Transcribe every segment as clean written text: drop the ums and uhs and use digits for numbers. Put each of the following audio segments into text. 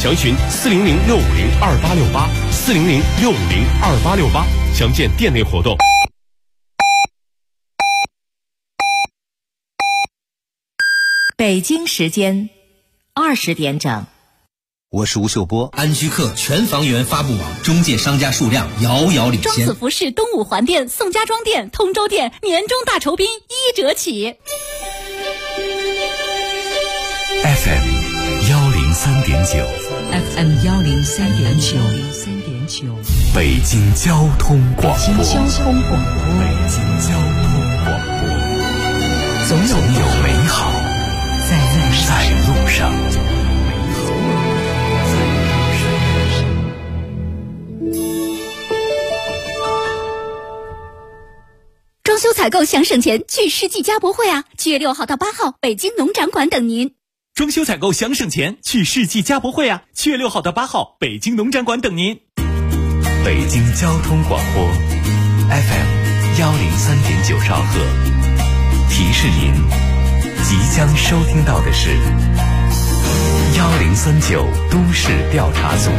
详询400-650-2868，400-650-2868，详见店内活动。 北京时间20点整。 我是吴秀波。 安居客全房源发布网中介商家数量遥遥领先。 庄子服饰东五环店、宋家庄店、通州店年终大酬宾1折起。 FM 103.9 FM 103.9 北京交通广播。 北京交通广播，总有美好在路上。 装修采购想省钱，去世纪家博会啊！7月6号到8号，北京农展馆等您。 装修采购想省钱，去世纪家博会啊！7月6号到8号，北京农展馆等您。 北京交通广播 FM 103.9兆赫，提示您即将收听到的是1039都市调查组。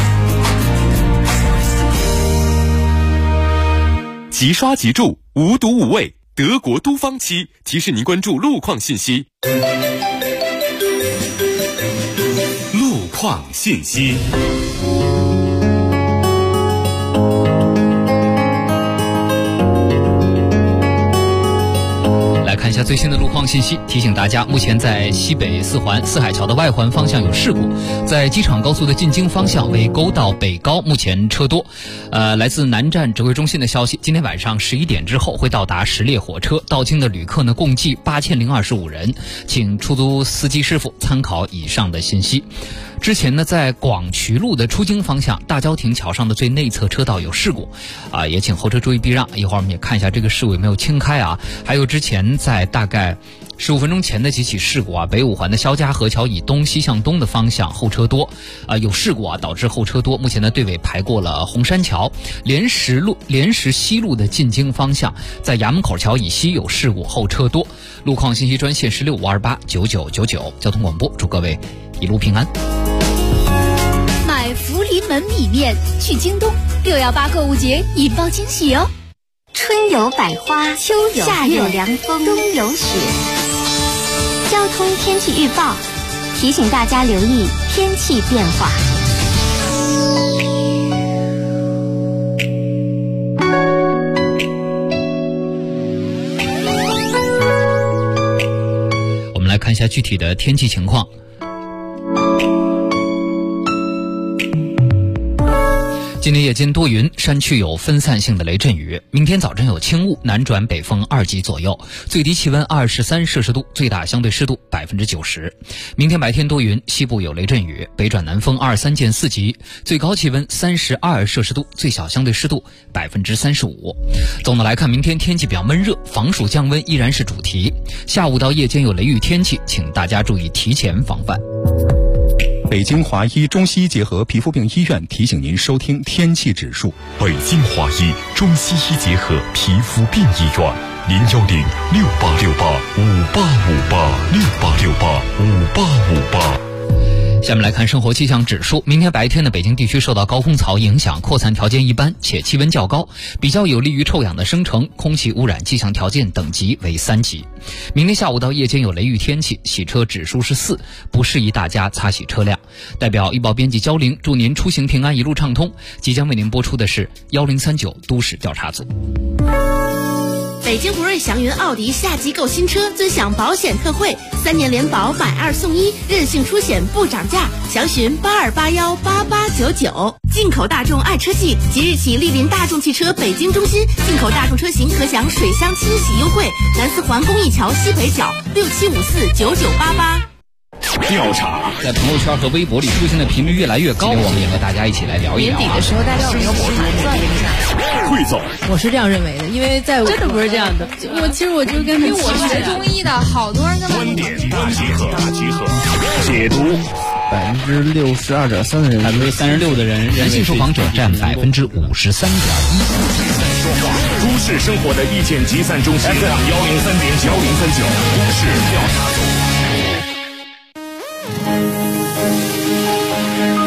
即刷即住，无毒无味，德国都芳漆提示您关注路况信息。路况信息。 来看一下最新的路况信息，提醒大家，目前在西北四环四海桥的外环方向有事故，在机场高速的进京方向为沟到北高，目前车多。来自南站指挥中心的消息，今天晚上11点之后会到达10列火车，到京的旅客呢共计8025人，请出租司机师傅参考以上的信息。之前呢，在广渠路的出京方向大郊亭桥上的最内侧车道有事故，也请后车注意避让。一会儿我们也看一下这个事故有没有清开啊。还有之前在大概15分钟前的几起事故啊，北五环的肖家河桥以东西向东的方向后车多，有事故啊，导致后车多。目前的队尾排过了红山桥，莲石西路的进京方向，在衙门口桥以西有事故，后车多。路况信息专线165289999，交通广播，祝各位一路平安。 买福临门米面去京东，618购物节引爆惊喜哦！ 春有百花，秋有夏有凉风，冬有雪。交通天气预报提醒大家留意天气变化。 我们来看一下具体的天气情况。今天夜间多云，山区有分散性的雷阵雨。明天早晨有轻雾，南转北风2级左右，最低气温23摄氏度，最大相对湿度90%。明天白天多云，西部有雷阵雨，北转南风23见4级，最高气温32摄氏度，最小相对湿度35%。总的来看，明天天气比较闷热，防暑降温依然是主题。下午到夜间有雷雨天气，请大家注意提前防范。 北京华医中西医结合皮肤病医院提醒您收听天气指数。 北京华医中西医结合皮肤病医院，010-6868-5858，6868-5858。 下面来看生活气象指数。明天白天的北京地区受到高空槽影响，扩散条件一般，且气温较高，比较有利于臭氧的生成，空气污染气象条件等级为3级。明天下午到夜间有雷雨天气，洗车指数是4，不适宜大家擦洗车辆。代表医保编辑焦玲祝您出行平安，一路畅通。即将为您播出的是1039都市调查组。 北京博瑞祥云奥迪夏季购新车尊享保险特惠，3年联保买2送1，任性出险不涨价，详询82818899。进口大众爱车季即日起莅临大众汽车北京中心，进口大众车型可享水箱清洗优惠，南四环公益桥西北角67549988。 调查在朋友圈和微博里出现的频率越来越高，我们也和大家一起来聊一聊。 年底的时候，大家有没有补盘算一下？ 汇总， 我是这样认为的，因为在真的不是这样的。其实我就跟因为我学中医的，好多人跟观点大集合，解读。 62.3%的人 ，36%的人，人性受访者占53.1%。 说话，都市生活的意见集散中心，103.9都市调查组。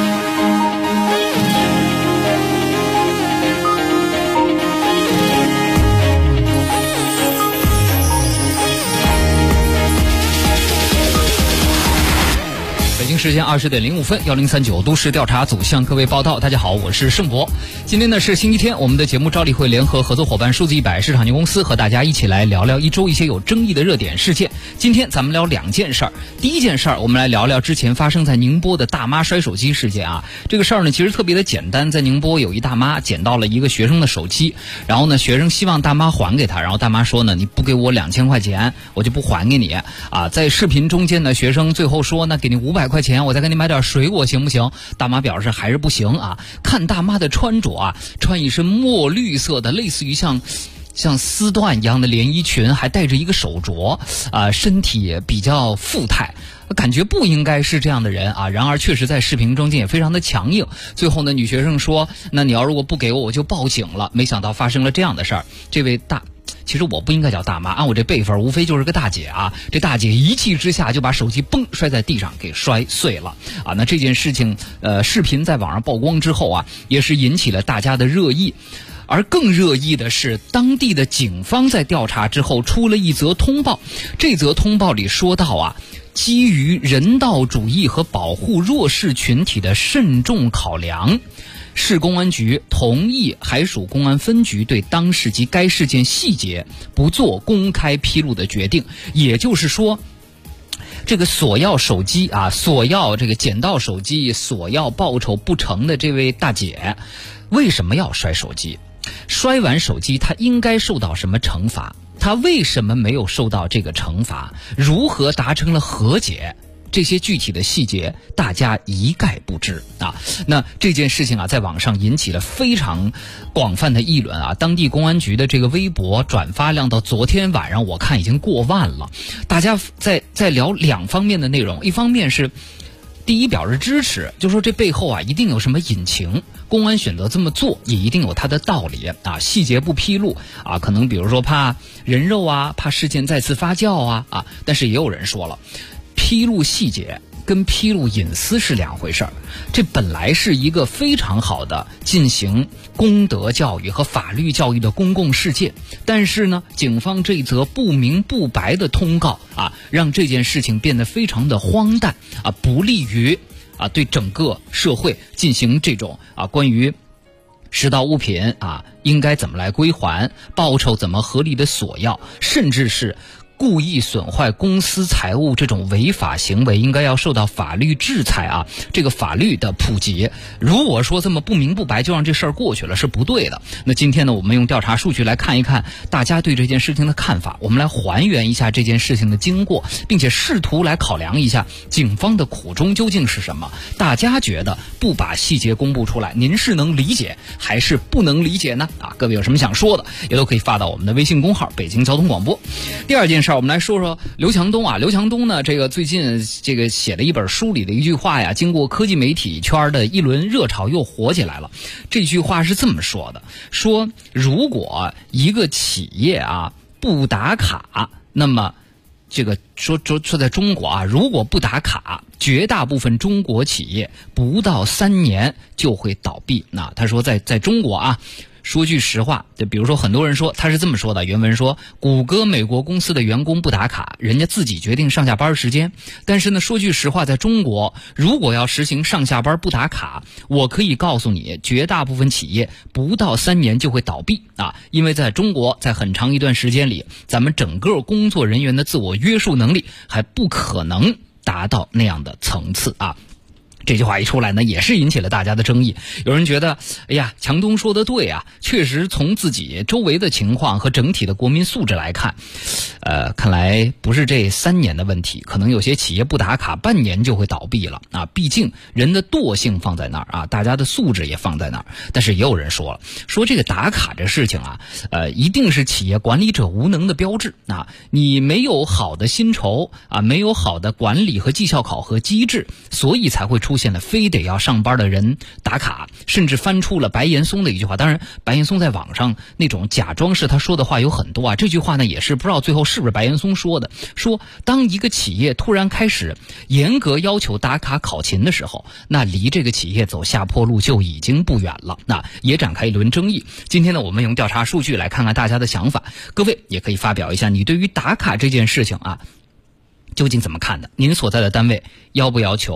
时间20点05分，1039都市调查组向各位报道。大家好，我是盛博。今天呢是星期天，我们的节目照例会联合合作伙伴数字100市场营公司和大家一起来聊聊一周一些有争议的热点事件。今天咱们聊2件事儿。第一件事儿，我们来聊聊之前发生在宁波的大妈摔手机事件啊。这个事儿呢其实特别的简单，在宁波有一大妈捡到了一个学生的手机，然后呢学生希望大妈还给他，然后大妈说呢，你不给我2000块钱，我就不还给你啊。在视频中间呢，学生最后说，那给你500块钱，我再给你买点水果行不行？大妈表示还是不行啊。看大妈的穿着啊，穿一身墨绿色的，类似于像丝缎一样的连衣裙，还带着一个手镯啊，身体也比较富态，感觉不应该是这样的人啊。然而确实在视频中间也非常的强硬。最后呢，女学生说，那你要如果不给我，我就报警了。没想到发生了这样的事儿。这位其实我不应该叫大妈，按我这辈分无非就是个大姐啊。这大姐一气之下就把手机嘣摔在地上给摔碎了啊。那这件事情视频在网上曝光之后啊，也是引起了大家的热议。而更热议的是，当地的警方在调查之后出了一则通报。这则通报里说到啊，基于人道主义和保护弱势群体的慎重考量，市公安局同意海曙公安分局对当事及该事件细节不做公开披露的决定。也就是说，这个索要手机啊，索要这个捡到手机，索要报酬不成的这位大姐，为什么要摔手机？摔完手机她应该受到什么惩罚？她为什么没有受到这个惩罚？如何达成了和解？这些具体的细节大家一概不知啊。那这件事情啊，在网上引起了非常广泛的议论啊。当地公安局的这个微博转发量到昨天晚上我看已经过万了。大家在聊2方面的内容，一方面是第一表示支持，就说这背后啊一定有什么隐情，公安选择这么做也一定有它的道理啊。细节不披露啊，可能比如说怕人肉啊，怕事件再次发酵啊。但是也有人说了，披露细节跟披露隐私是2回事儿。这本来是一个非常好的进行公德教育和法律教育的公共事件，但是呢，警方这则不明不白的通告啊，让这件事情变得非常的荒诞啊，不利于对整个社会进行这种关于拾到物品应该怎么来归还，报酬怎么合理的索要，甚至是故意损坏公司财物这种违法行为应该要受到法律制裁啊。这个法律的普及，如果说这么不明不白就让这事儿过去了是不对的。那今天呢，我们用调查数据来看一看大家对这件事情的看法，我们来还原一下这件事情的经过，并且试图来考量一下警方的苦衷究竟是什么。大家觉得不把细节公布出来，您是能理解还是不能理解呢？各位有什么想说的也都可以发到我们的微信公号北京交通广播。第二件事，我们来说说刘强东啊。刘强东呢，这个最近这个写了一本书里的一句话呀，经过科技媒体圈的一轮热炒又火起来了。这句话是这么说的，说如果一个企业不打卡，那么这个说在中国如果不打卡，绝大部分中国企业不到3年就会倒闭。那他说在中国说句实话，就比如说很多人说他是这么说的，原文说谷歌美国公司的员工不打卡，人家自己决定上下班时间。但是呢，说句实话，在中国如果要实行上下班不打卡，我可以告诉你，绝大部分企业不到3年就会倒闭因为在中国在很长一段时间里，咱们整个工作人员的自我约束能力还不可能达到那样的层次这句话一出来呢，也是引起了大家的争议。有人觉得，哎呀，强东说的对确实从自己周围的情况和整体的国民素质来看，看来不是这3年的问题，可能有些企业不打卡半年就会倒闭了毕竟人的惰性放在那儿大家的素质也放在那儿。但是也有人说了，说这个打卡这事情一定是企业管理者无能的标志你没有好的薪酬没有好的管理和绩效考核机制，所以才会出现了非得要上班的人打卡，甚至翻出了白岩松的一句话。当然白岩松在网上那种假装是他说的话有很多这句话呢也是不知道最后是不是白岩松说的，说当一个企业突然开始严格要求打卡考勤的时候，那离这个企业走下坡路就已经不远了。那也展开一轮争议。今天呢，我们用调查数据来看看大家的想法，各位也可以发表一下你对于打卡这件事情究竟怎么看的？您所在的单位要不要求打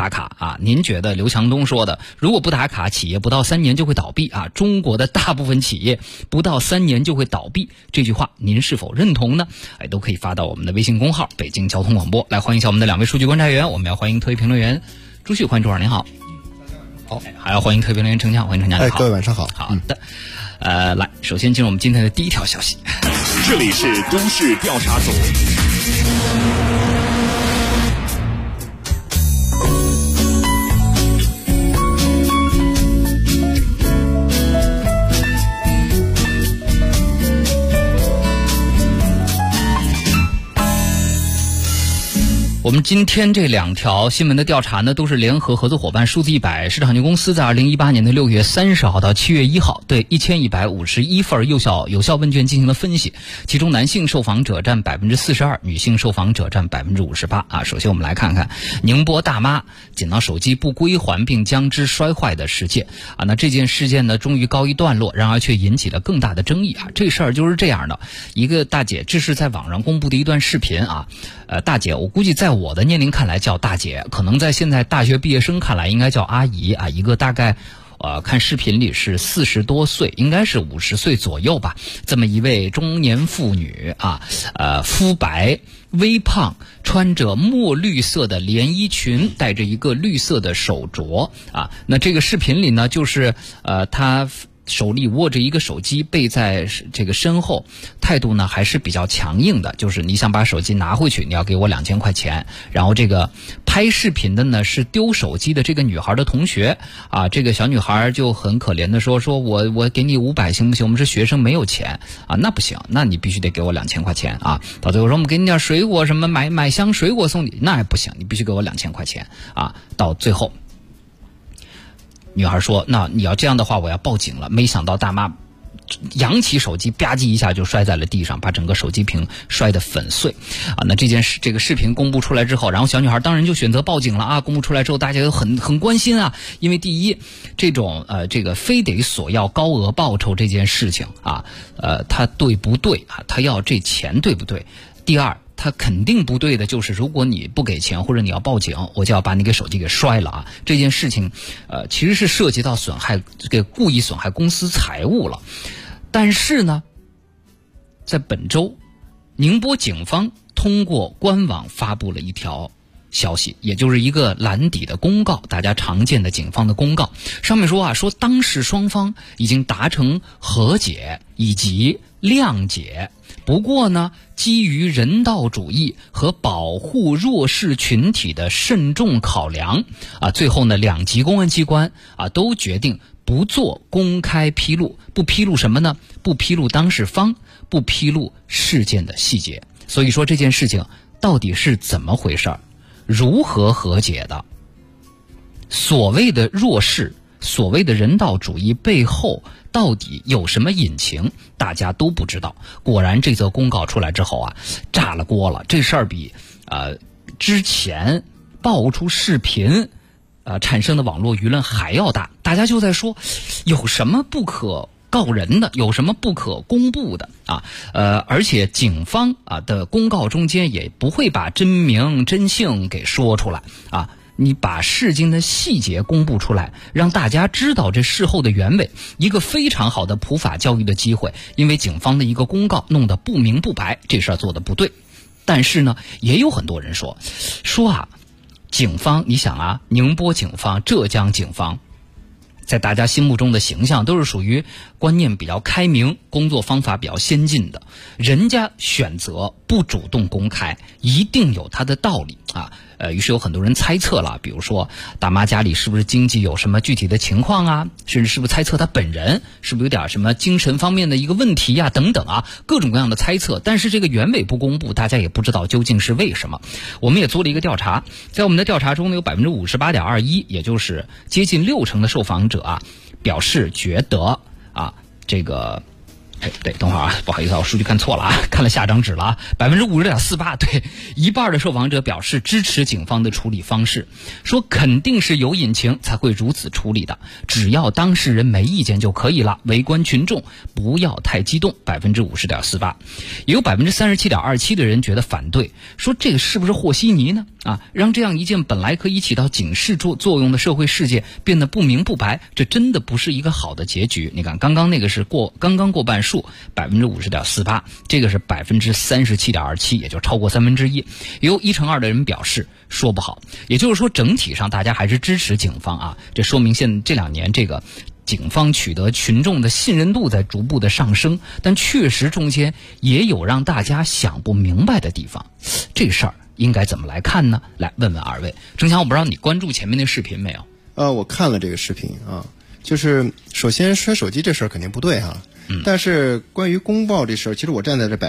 打卡啊。您觉得刘强东说的如果不打卡，企业不到3年就会倒闭啊，中国的大部分企业不到3年就会倒闭，这句话您是否认同呢？都可以发到我们的微信公号北京交通广播。来欢迎一下我们的2位数据观察员，我们要欢迎特约评论员朱旭，欢迎朱老师您好。好，还要欢迎特别评论员程强，欢迎程强，你好。 各位晚上好。 好的，来，首先进入我们今天的第一条消息。 这里是都市调查组。 我们今天这2条新闻的调查呢，都是联合合作伙伴数字100市场有限公司在2018年的6月30号到7月1号对1151份有效问卷进行了分析，其中男性受访者占42%，女性受访者占58%啊。首先我们来看看宁波大妈捡到手机不归还并将之摔坏的事件啊。那这件事件呢，终于告一段落，然而却引起了更大的争议啊。这事儿就是这样的，一个大姐，这是在网上公布的一段视频啊。大姐，我估计在我的年龄看来叫大姐，可能在现在大学毕业生看来应该叫阿姨啊。一个大概看视频里是40多岁，应该是50岁左右吧，这么一位中年妇女啊，肤白微胖，穿着墨绿色的连衣裙，戴着一个绿色的手镯啊。那这个视频里呢，就是她手里握着一个手机，背在这个身后，态度呢还是比较强硬的，就是你想把手机拿回去，你要给我2000块钱。然后这个拍视频的呢是丢手机的这个女孩的同学啊，这个小女孩就很可怜的说我给你500行不行？我们是学生没有钱啊。那不行，那你必须得给我2000块钱啊。到最后说我们给你点水果什么，买箱水果送你，那也不行，你必须给我2000块钱啊。到最后女孩说那你要这样的话我要报警了。没想到大妈扬起手机吧唧一下就摔在了地上，把整个手机屏摔得粉碎啊。那这个视频公布出来之后，然后小女孩当然就选择报警了啊。公布出来之后大家都很关心啊，因为第一这种这个非得索要高额报酬这件事情啊，他对不对啊？他要这钱对不对？第二他肯定不对的就是如果你不给钱或者你要报警，我就要把你给手机给摔了啊。这件事情其实是涉及到故意损害公司财物了。但是呢，在本周宁波警方通过官网发布了一条消息，也就是一个蓝底的公告，大家常见的警方的公告，上面说当事双方已经达成和解以及谅解，不过呢，基于人道主义和保护弱势群体的慎重考量啊，最后呢2级公安机关啊都决定不做公开披露。不披露什么呢？不披露当事方，不披露事件的细节。所以说这件事情到底是怎么回事，如何和解的，所谓的弱势，所谓的人道主义背后到底有什么隐情，大家都不知道。果然这则公告出来之后啊，炸了锅了。这事儿比之前爆出视频产生的网络舆论还要大。大家就在说有什么不可告人的，有什么不可公布的啊？而且警方的公告中间也不会把真名真姓给说出来啊。你把事情的细节公布出来，让大家知道这事后的原委，一个非常好的普法教育的机会。因为警方的一个公告弄得不明不白，这事儿做得不对。但是呢，也有很多人说警方，你想啊，宁波警方、浙江警方在大家心目中的形象都是属于观念比较开明、工作方法比较先进的，人家选择不主动公开，一定有他的道理啊。于是有很多人猜测了，比如说大妈家里是不是经济有什么具体的情况啊，甚至是不是猜测她本人是不是有点什么精神方面的一个问题啊，等等啊，各种各样的猜测。但是这个原委不公布，大家也不知道究竟是为什么。我们也做了一个调查，在我们的调查中呢，有 58.21%， 也就是接近60%的受访者啊表示觉得这个对，等会儿啊，不好意思，我数据看错了啊，看了下张纸了啊，50.48%，对，一半的受访者表示支持警方的处理方式，说肯定是有隐情才会如此处理的，只要当事人没意见就可以了，围观群众不要太激动，50.48%，也有37.27%的人觉得反对，说这个是不是和稀泥呢？啊，让这样一件本来可以起到警示作用的社会事件变得不明不白，这真的不是一个好的结局。你看，刚刚那个是刚刚过半数，50.48%，这个是37.27%，也就超过1/3。也有1/2的人表示说不好。也就是说，整体上大家还是支持警方啊，这说明这2年这个警方取得群众的信任度在逐步的上升，但确实中间也有让大家想不明白的地方。这事儿应该怎么来看呢？来问问二位。郑强，我不知道你关注前面那视频没有？ 我看了这个视频啊，就是首先摔手机这事儿肯定不对哈，但是关于公报这事儿，其实我站在这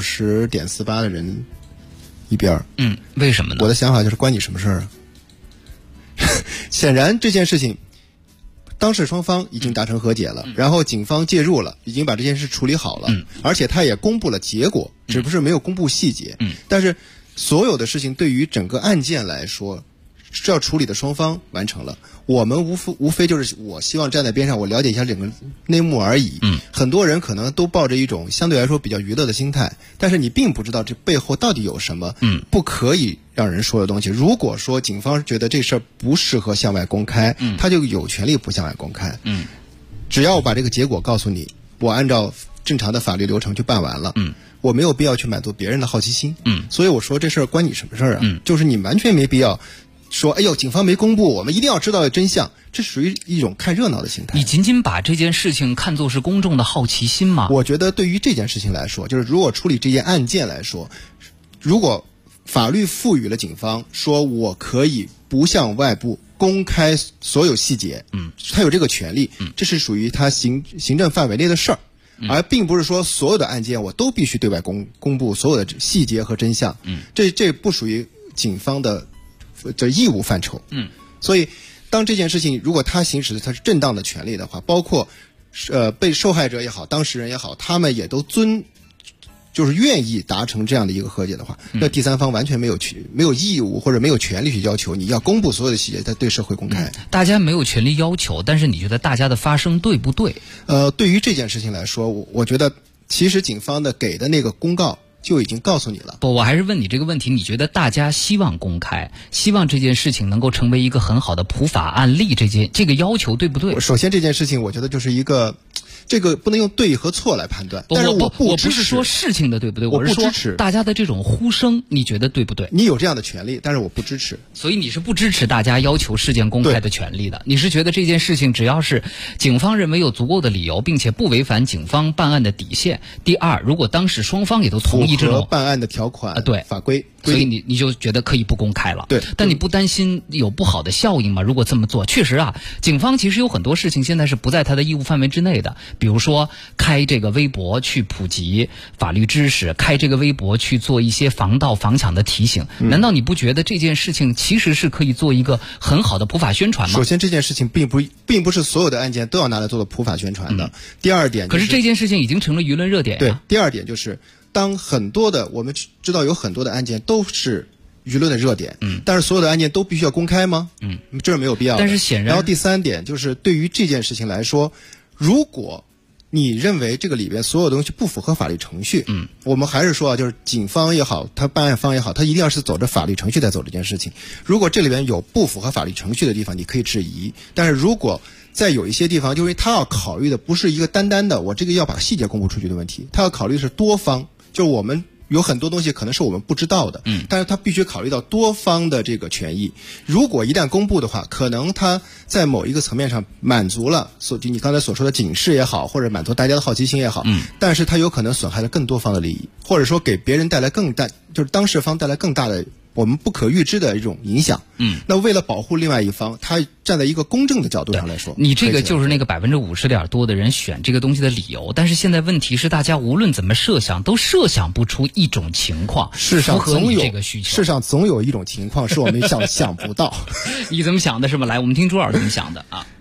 50.48%的人一边。 为什么呢？ 我的想法就是关你什么事儿啊？显然这件事情，当事双方已经达成和解了，然后警方介入了，已经把这件事处理好了，而且他也公布了结果，只不过是没有公布细节。但是所有的事情对于整个案件来说，是要处理的双方完成了，我们无非就是我希望站在边上，我了解一下整个内幕而已。很多人可能都抱着一种相对来说比较娱乐的心态，但是你并不知道这背后到底有什么不可以让人说的东西。如果说警方觉得这事儿不适合向外公开，他就有权利不向外公开。只要我把这个结果告诉你，我按照正常的法律流程去办完了。我没有必要去满足别人的好奇心。所以我说这事儿关你什么事儿啊？就是你完全没必要说，哎呦，警方没公布，我们一定要知道真相，这属于一种看热闹的心态。 你仅仅把这件事情看作是公众的好奇心吗？ 我觉得对于这件事情来说，就是如果处理这件案件来说，如果法律赋予了警方说我可以不向外部公开所有细节，他有这个权利，这是属于他行政范围内的事儿。而并不是说所有的案件我都必须对外公布所有的细节和真相。这不属于警方的义务范畴。所以当这件事情如果他行使的他是正当的权利的话，包括被受害者也好，当事人也好，他们也都就是愿意达成这样的一个和解的话，那第三方完全没有义务或者没有权利去要求你要公布所有的细节，再对社会公开。 大家没有权利要求，但是你觉得大家的发声对不对？ 对于这件事情来说，我觉得其实警方的给的那个公告就已经告诉你了。 不，我还是问你这个问题，你觉得大家希望公开，希望这件事情能够成为一个很好的普法案例，这个要求对不对？ 首先这件事情我觉得就是一个，这个不能用对和错来判断。但是我不是说事情的对不对，我是说大家的这种呼声，你觉得对不对？ 你有这样的权利，但是我不支持。 所以你是不支持大家要求事件公开的权利的？你是觉得这件事情只要是警方认为有足够的理由，并且不违反警方办案的底线。第二，如果当事双方也都同意这种办案的条款、 对法规， 所以你就觉得可以不公开了。 对， 但你不担心有不好的效应吗？如果这么做，确实啊，警方其实有很多事情现在是不在他的义务范围之内的，比如说开这个微博去普及法律知识，开这个微博去做一些防盗防抢的提醒。难道你不觉得这件事情其实是可以做一个很好的普法宣传吗？ 首先，这件事情并不是所有的案件都要拿来做普法宣传的。第二点， 可是这件事情已经成了舆论热点。 对，第二点就是当很多的我们知道有很多的案件都是舆论的热点，但是所有的案件都必须要公开吗？这是没有必要的。 但是显然， 然后第三点就是对于这件事情来说，如果你认为这个里边所有东西不符合法律程序，我们还是说啊，就是警方也好，他办案方也好，他一定要是走着法律程序在走这件事情。如果这里边有不符合法律程序的地方，你可以质疑。但是如果在有一些地方，就是他要考虑的不是一个单单的我这个要把细节公布出去的问题，他要考虑的是多方，就是我们有很多东西可能是我们不知道的，但是他必须考虑到多方的这个权益。如果一旦公布的话，可能他在某一个层面上满足了你刚才所说的警示也好，或者满足大家的好奇心也好，但是他有可能损害了更多方的利益，或者说给别人带来更大，就是当事方带来更大的我们不可预知的一种影响。那为了保护另外一方，他站在一个公正的角度上来说， 你这个就是那个50%点多的人选这个东西的理由。但是现在问题是，大家无论怎么设想，都设想不出一种情况符合你这个需求。 世上总有一种情况是我们想不到。 你怎么想的是吧？来，我们听朱老师怎么想的啊？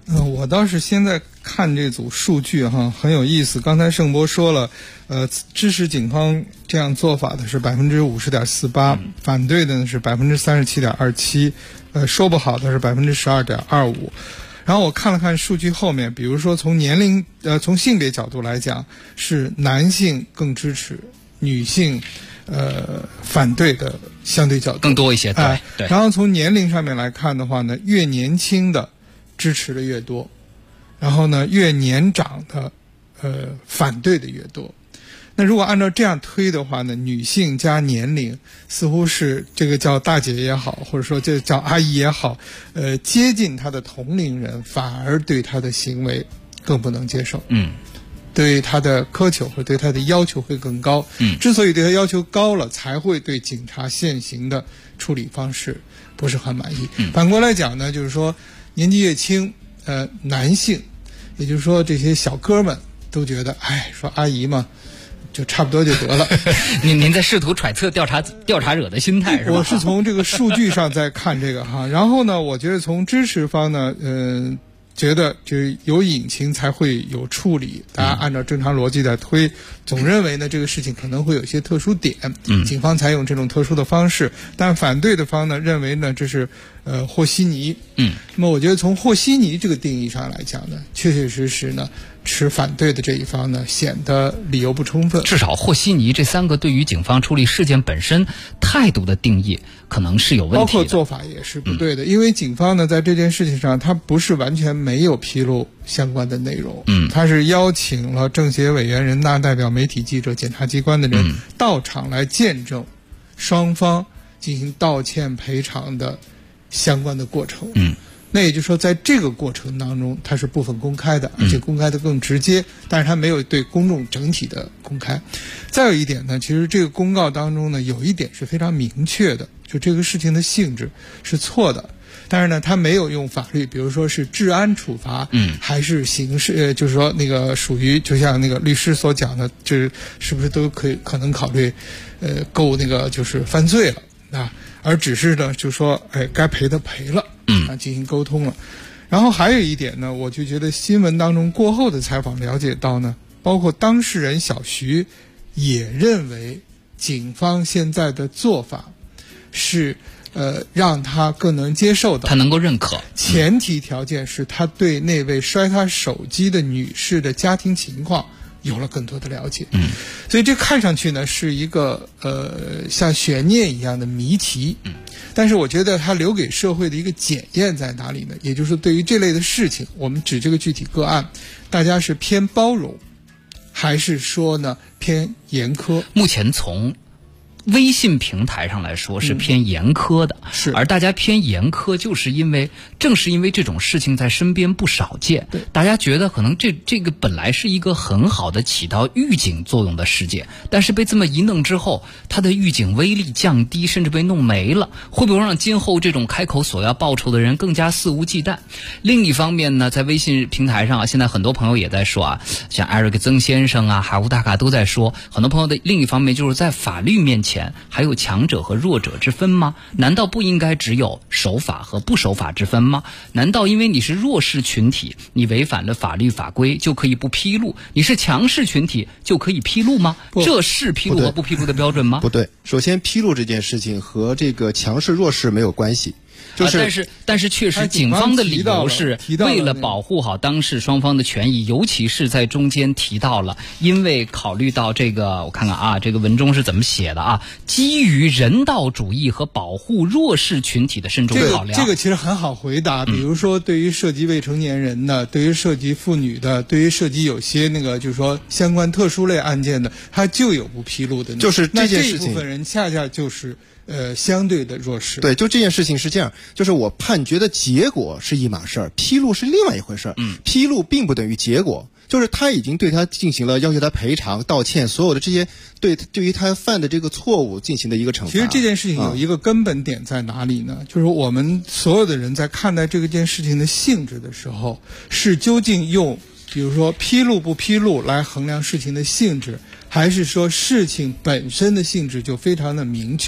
我倒是现在看这组数据哈，很有意思。刚才盛博说了，支持警方这样做法的是50.48%，反对的呢是37.27%，说不好的是12.25%。然后我看了看数据后面，比如说从从性别角度来讲，是男性更支持，女性反对的相对较多， 更多一些。对。 然后从年龄上面来看的话呢，越年轻的支持的越多，然后呢，越年长的反对的越多。那如果按照这样推的话呢，女性加年龄似乎是这个叫大姐也好，或者说这叫阿姨也好，接近她的同龄人，反而对她的行为更不能接受。对她的苛求或对她的要求会更高。之所以对她要求高了，才会对警察现行的处理方式不是很满意。反过来讲呢，就是说年纪越轻，男性，也就是说这些小哥们都觉得，说阿姨嘛，就差不多就得了。 您在试图揣测调查者的心态是吧？ 我是从这个数据上在看这个哈，然后呢，我觉得从支持方呢，觉得就是有隐情才会有处理，大家按照正常逻辑在推，总认为呢这个事情可能会有一些特殊点，警方采用这种特殊的方式，但反对的方呢认为呢这是和稀泥。那么我觉得从和稀泥这个定义上来讲呢，确确实实呢持反对的这一方呢显得理由不充分。 至少和稀泥这3个对于警方处理事件本身态度的定义可能是有问题的， 包括做法也是不对的。因为警方呢在这件事情上，他不是完全没有披露相关的内容，他是邀请了政协委员、人大代表、媒体记者、检察机关的人到场来见证双方进行道歉赔偿的相关的过程。那也就是说，在这个过程当中，它是部分公开的，而且公开的更直接，但是它没有对公众整体的公开。再有一点呢，其实这个公告当中呢，有一点是非常明确的，就这个事情的性质是错的，但是呢，他没有用法律，比如说是治安处罚，还是刑事，就是说那个属于，就像那个律师所讲的，就是是不是都可能考虑，够那个就是犯罪了啊，而只是呢，就说该赔的赔了。进行沟通了。然后还有一点呢，我就觉得新闻当中过后的采访了解到呢，包括当事人小徐也认为警方现在的做法是让他更能接受的， 他能够认可。 前提条件是他对那位摔他手机的女士的家庭情况有了更多的了解。所以这看上去呢是一个像悬念一样的谜题。但是我觉得它留给社会的一个检验在哪里呢？也就是对于这类的事情，我们指这个具体个案，大家是偏包容，还是说呢偏严苛？ 目前从微信平台上来说是偏严苛的， 是， 而大家偏严苛，就是正是因为这种事情在身边不少见，大家觉得可能这个本来是一个很好的起到预警作用的事件，但是被这么一弄之后，它的预警威力降低，甚至被弄没了，会不会让今后这种开口索要报酬的人更加肆无忌惮？另一方面呢，在微信平台上现在很多朋友也在说啊，像艾瑞克曾先生啊、海乌大卡都在说，很多朋友的另一方面就是在法律面前还有强者和弱者之分吗？难道不应该只有守法和不守法之分吗？难道因为你是弱势群体，你违反了法律法规就可以不披露？你是强势群体就可以披露吗？这是披露和不披露的标准吗？ 不对，首先披露这件事情和这个强势弱势没有关系。 但是确实警方的理由是为了保护好当事双方的权益，尤其是在中间提到了，因为考虑到这个，我看看啊，这个文中是怎么写的啊？基于人道主义和保护弱势群体的慎重考量。 这个其实很好回答，比如说对于涉及未成年人的，对于涉及妇女的，对于涉及有些那个就是说相关特殊类案件的，它就有不披露的。 就是这件事情， 那这一部分人恰恰就是相对的弱势。 对，就这件事情是这样，就是我判决的结果是一码事儿，披露是另外一回事儿。披露并不等于结果，就是他已经对他进行了要求他赔偿、道歉，所有的这些对于他犯的这个错误进行的一个惩罚。 其实这件事情有一个根本点在哪里呢？就是我们所有的人在看待这件事情的性质的时候，是究竟用比如说披露不披露来衡量事情的性质，还是说事情本身的性质就非常的明确，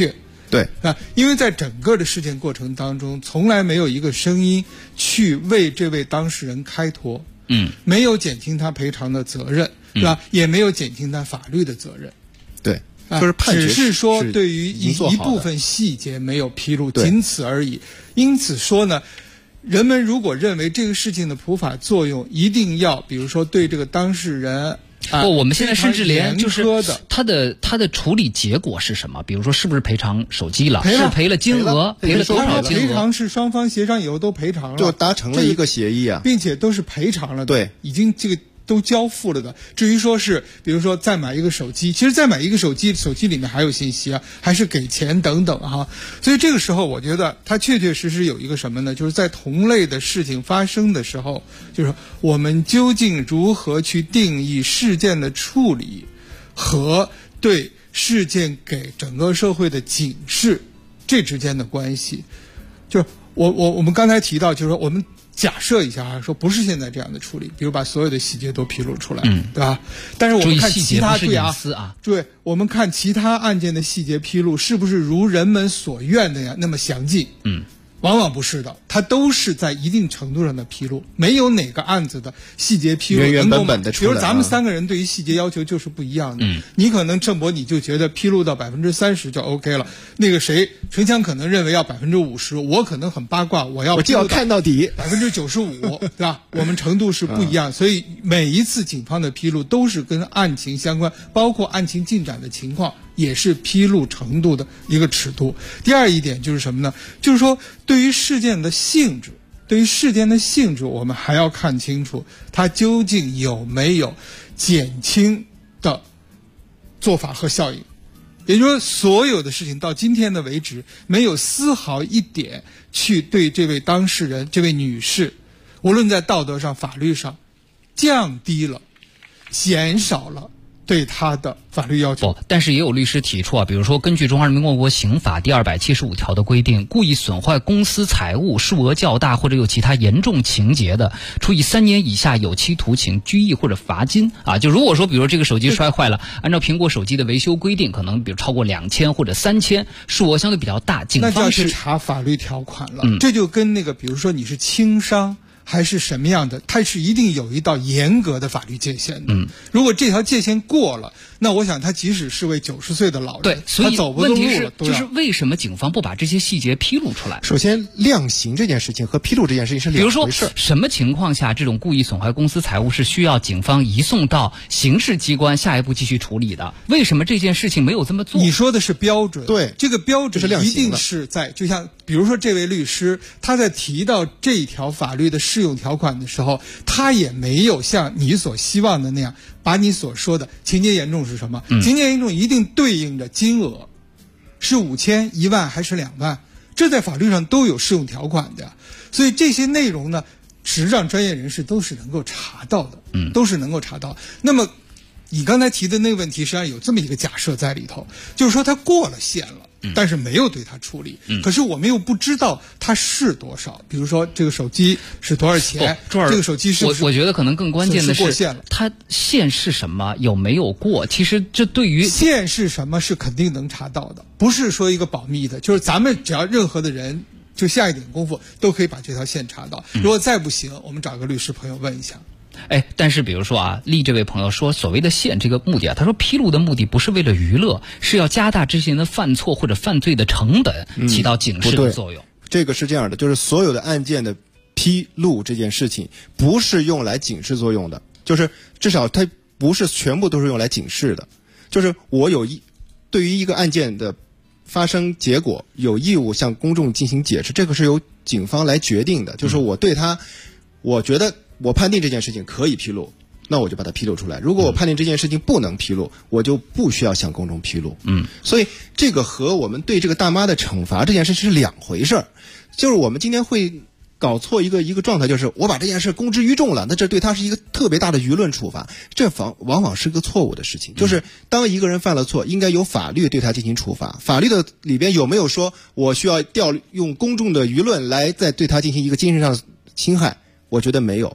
对啊，因为在整个的事件过程当中，从来没有一个声音去为这位当事人开脱，没有减轻他赔偿的责任，是吧？也没有减轻他法律的责任， 对，就是判决只是说对于一部分细节没有披露，仅此而已。因此说呢，人们如果认为这个事情的普法作用一定要，比如说对这个当事人。 我们现在甚至连就是他的处理结果是什么？比如说是不是赔偿手机了？是赔了金额？赔了多少金额？ 赔偿是双方协商以后都赔偿了， 就达成了一个协议啊， 并且都是赔偿了的， 对， 已经这个都交付了的。至于说是比如说再买一个手机，其实再买一个手机里面还有信息啊，还是给钱等等哈。所以这个时候我觉得它确确实实有一个什么呢？就是在同类的事情发生的时候，就是我们究竟如何去定义事件的处理和对事件给整个社会的警示这之间的关系。就是我们刚才提到，就是说我们假设一下啊，说不是现在这样的处理，比如把所有的细节都披露出来，对吧？但是我们看其他对我们看其他案件的细节披露，是不是如人们所愿的呀那么详尽？往往不是的，它都是在一定程度上的披露，没有哪个案子的细节披露原本本的出来。 比如咱们3个人对于细节要求就是不一样的。你可能郑博你就觉得披露到30%就 OK 了，那个谁陈强可能认为要50%，我可能很八卦，我就要看到底 95%，对吧？我们程度是不一样，所以每一次警方的披露都是跟案情相关，包括案情进展的情况。也是披露程度的一个尺度。第二一点就是什么呢？就是说对于事件的性质，我们还要看清楚它究竟有没有减轻的做法和效应。也就是说，所有的事情到今天的为止，没有丝毫一点去对这位当事人、这位女士，无论在道德上、法律上，降低了、减少了对他的法律要求。 但是也有律师提出啊，比如说根据中华人民共和国刑法第275条的规定，故意损坏公私财物数额较大或者有其他严重情节的，处以3年以下有期徒刑、拘役或者罚金啊。就如果说比如说这个手机摔坏了，按照苹果手机的维修规定，可能比如超过2000或者3000，数额相对比较大，警方那就要去查法律条款了。这就跟那个比如说你是轻伤还是什么样的，它是一定有一道严格的法律界限的。如果这条界限过了，那我想他即使是位90岁的老人， 对，所以他走不动路了， 就是为什么警方不把这些细节披露出来？ 首先，量刑这件事情和披露这件事情是两回事。 比如说，什么情况下这种故意损坏公私财物是需要警方移送到刑事机关下一步继续处理的？为什么这件事情没有这么做？ 你说的是标准， 对， 这个标准一定是在，就像比如说这位律师，他在提到这条法律的适用条款的时候，他也没有像你所希望的那样，把你所说的情节严重是什么？情节严重一定对应着金额，是5000、1万还是2万？这在法律上都有适用条款的，所以这些内容呢，实际上专业人士都是能够查到的，都是能够查到。那么你刚才提的那个问题，实际上有这么一个假设在里头，就是说他过了线了。但是没有对他处理，可是我们又不知道它是多少。比如说这个手机是多少钱？这个手机是不是我觉得可能更关键的是过线了。 它线是什么？有没有过？其实这对于线是什么是肯定能查到的，不是说一个保密的，就是咱们只要任何的人就下一点功夫，都可以把这条线查到。如果再不行，我们找个律师朋友问一下。 但是比如说啊，丽这位朋友说，所谓的线这个目的啊，他说披露的目的不是为了娱乐，是要加大这些人的犯错或者犯罪的成本，起到警示的作用。 这个是这样的，就是所有的案件的披露这件事情，不是用来警示作用的，就是至少它不是全部都是用来警示的。就是我对于一个案件的发生结果有义务向公众进行解释，这个是由警方来决定的。就是我对他，我觉得我判定这件事情可以披露，那我就把它披露出来。如果我判定这件事情不能披露，我就不需要向公众披露。所以这个和我们对这个大妈的惩罚这件事是两回事儿。就是我们今天会搞错一个状态，就是我把这件事公之于众了，那这对他是一个特别大的舆论处罚，这往往是个错误的事情。就是当一个人犯了错，应该由法律对他进行处罚。法律的里边有没有说我需要用公众的舆论来再对他进行一个精神上的侵害？我觉得没有。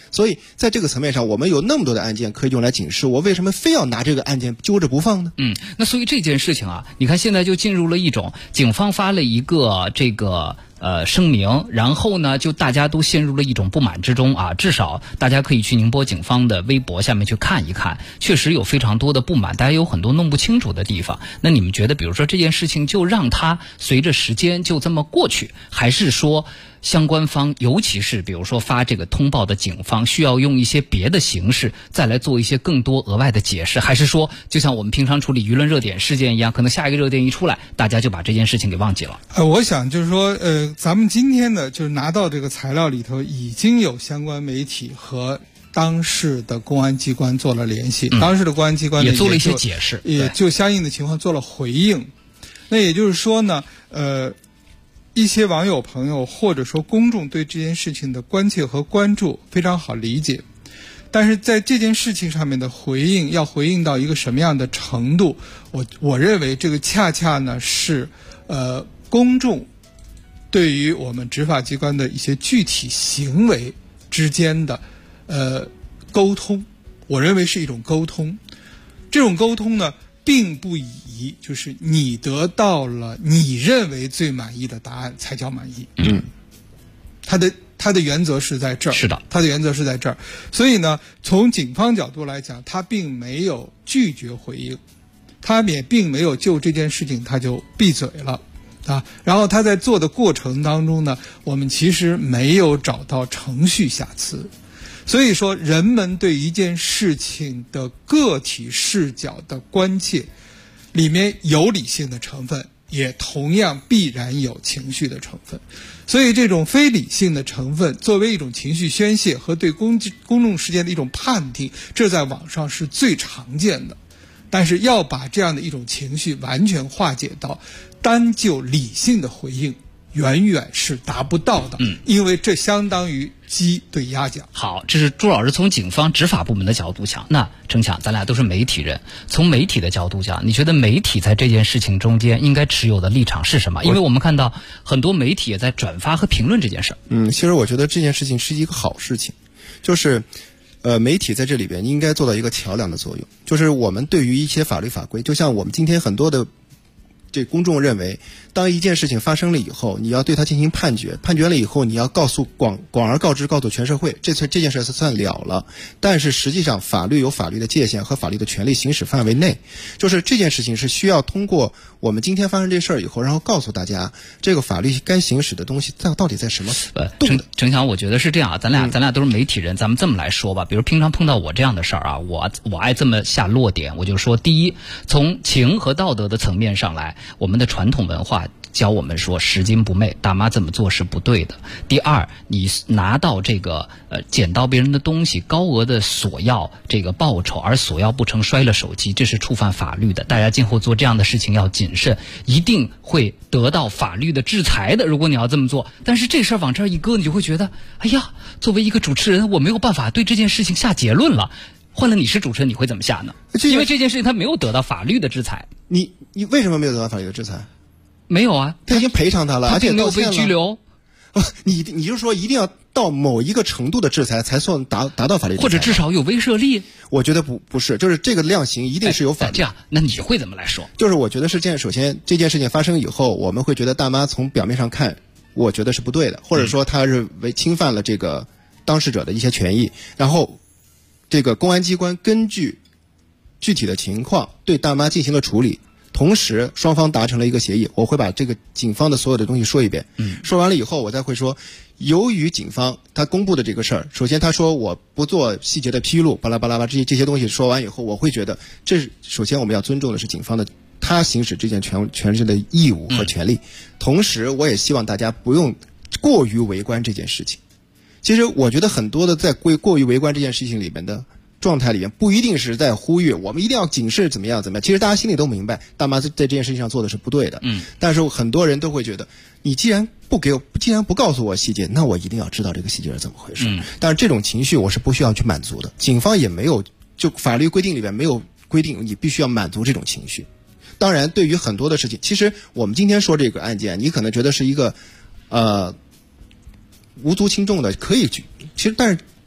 所以在这个层面上，我们有那么多的案件可以用来警示，我为什么非要拿这个案件揪着不放呢？ 那所以这件事情啊，你看现在就进入了一种，警方发了一个这个声明，然后呢，就大家都陷入了一种不满之中啊。至少大家可以去宁波警方的微博下面去看一看，确实有非常多的不满，大家有很多弄不清楚的地方。那你们觉得，比如说这件事情就让它随着时间就这么过去，还是说相关方，尤其是比如说发这个通报的警方，需要用一些别的形式再来做一些更多额外的解释？还是说就像我们平常处理舆论热点事件一样，可能下一个热点一出来，大家就把这件事情给忘记了？ 我想就是说咱们今天呢，就是拿到这个材料里头已经有相关媒体和当事的公安机关做了联系，当时的公安机关也做了一些解释， 也就相应的情况做了回应。那也就是说呢，一些网友朋友或者说公众对这件事情的关切和关注非常好理解，但是在这件事情上面的回应要回应到一个什么样的程度，我认为这个恰恰呢是公众对于我们执法机关的一些具体行为之间的沟通，我认为是一种沟通。这种沟通呢，并不以就是你得到了你认为最满意的答案才叫满意。他的原则是在这儿， 是的， 他的原则是在这儿。所以呢，从警方角度来讲，他并没有拒绝回应，他也并没有就这件事情他就闭嘴了啊。然后他在做的过程当中呢，我们其实没有找到程序瑕疵。所以说，人们对一件事情的个体视角的关切，里面有理性的成分，也同样必然有情绪的成分。所以这种非理性的成分作为一种情绪宣泄和对公众事件的一种判定，这在网上是最常见的。但是要把这样的一种情绪完全化解到单就理性的回应，远远是达不到的，因为这相当于鸡对鸭讲。 好，这是朱老师从警方执法部门的角度讲。那程强，咱俩都是媒体人，从媒体的角度讲，你觉得媒体在这件事情中间应该持有的立场是什么？因为我们看到很多媒体也在转发和评论这件事。 其实我觉得这件事情是一个好事情，就是媒体在这里边应该做到一个桥梁的作用，就是我们对于一些法律法规，就像我们今天很多的这公众认为，当一件事情发生了以后，你要对它进行判决，判决了以后，你要告诉广而告之，告诉全社会，这件事算了了。但是实际上，法律有法律的界限和法律的权利行使范围内，就是这件事情是需要通过我们今天发生这事儿以后，然后告诉大家，这个法律该行使的东西到底在什么程强，我觉得是这样啊，咱俩都是媒体人，咱们这么来说吧，比如平常碰到我这样的事儿啊，我爱这么下落点，我就说，第一，从情和道德的层面上来，我们的传统文化教我们说拾金不昧，大妈这么做是不对的。第二，你拿到这个捡到别人的东西，高额的索要这个报酬，而索要不成摔了手机，这是触犯法律的。大家今后做这样的事情要谨慎，一定会得到法律的制裁的。如果你要这么做，但是这事儿往这儿一搁，你就会觉得，哎呀，作为一个主持人，我没有办法对这件事情下结论了。换了你是主持人，你会怎么下呢？因为这件事情他没有得到法律的制裁。 你为什么没有得到法律的制裁？ 没有啊， 他已经赔偿他了，而且没有被拘留。 你就是说一定要到某一个程度的制裁才算达到法律制裁， 或者至少有威慑力？ 我觉得不是，就是这个量刑一定是有法律。 这样，那你会怎么来说？ 就是我觉得是这样，首先这件事情发生以后，我们会觉得大妈从表面上看，我觉得是不对的，或者说他是侵犯了这个当事者的一些权益，然后这个公安机关根据具体的情况对大妈进行了处理。同时双方达成了一个协议，我会把这个警方的所有的东西说一遍，说完了以后我再会说，由于警方他公布的这个事儿，首先他说我不做细节的披露，巴拉巴拉巴这些东西说完以后，我会觉得这首先我们要尊重的是警方的他行使这件权利的义务和权利，同时我也希望大家不用过于围观这件事情。其实我觉得很多的在过于围观这件事情里面的状态里面，不一定是在呼吁我们一定要警示怎么样，其实大家心里都明白大妈在这件事情上做的是不对的，但是很多人都会觉得你既然不告诉我细节，那我一定要知道这个细节是怎么回事，但是这种情绪我是不需要去满足的，警方也没有，就法律规定里面没有规定你必须要满足这种情绪。当然对于很多的事情，其实我们今天说这个案件，你可能觉得是一个无足轻重的，可以去，其实但是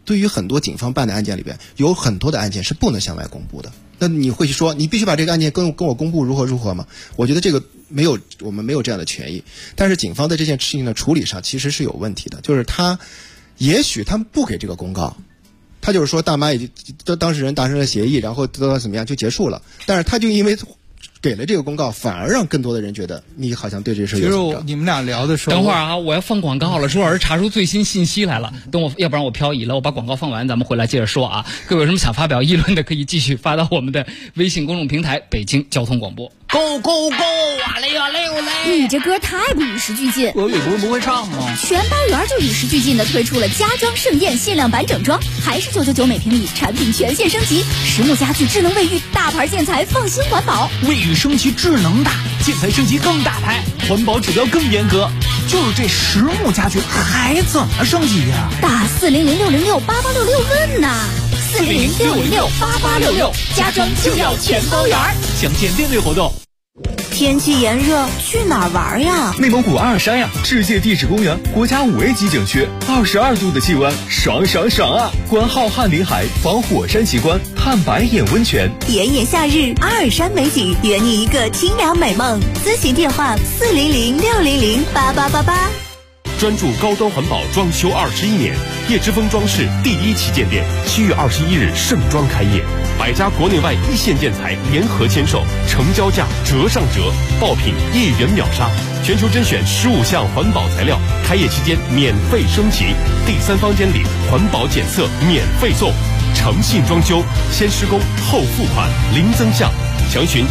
对于很多警方办的案件里边，有很多的案件是不能向外公布的。那你会说你必须把这个案件跟我公布如何吗？我觉得这个我们没有这样的权益。但是警方在这件事情的处理上其实是有问题的，就是也许他们不给这个公告，他就是说大妈已经当事人达成了协议，然后怎么样就结束了，但是他就因为给了这个公告，反而让更多的人觉得你好像对这事有紧张。 其实你们俩聊的时候， 等会儿啊，我要放广告了。朱老师查出最新信息来了，要不然我漂移了，我把广告放完，咱们回来接着说啊。各位有什么想发表议论的，可以继续发到我们的微信公众平台北京交通广播。 Go go go 啊嘞啊嘞嘞！ 你这歌太不与时俱进， 俄语不会唱吗？ 全八元就与时俱进的推出了家装盛宴限量版整装，还是999每平米，产品全线升级，实木家具、智能卫浴，大牌建材，放心环保。 卫浴升级智能大，建材升级更大牌，环保指标更严格。就是这实木家具还怎么升级呀？ 打400-606-8866问呐，400-606-8866，家装就要全包圆。 详见店内活动。 天气炎热，去哪儿玩呀？ 内蒙古阿尔山呀，世界地质公园，国家5A 级景区，22度的气温，爽爽爽啊！观浩瀚林海，访火山奇观，探白眼温泉， 炎炎夏日，阿尔山美景，圆你一个清凉美梦。咨询电话400-600-8888。 专注高端环保装修21年，叶之峰装饰第1旗舰店7月21日盛装开业，100家国内外一线建材联合签售，成交价折上折，爆品1元秒杀，全球甄选15项环保材料，开业期间免费升级，第3方监理环保检测免费送，诚信装修，先施工后付款，零增项，详询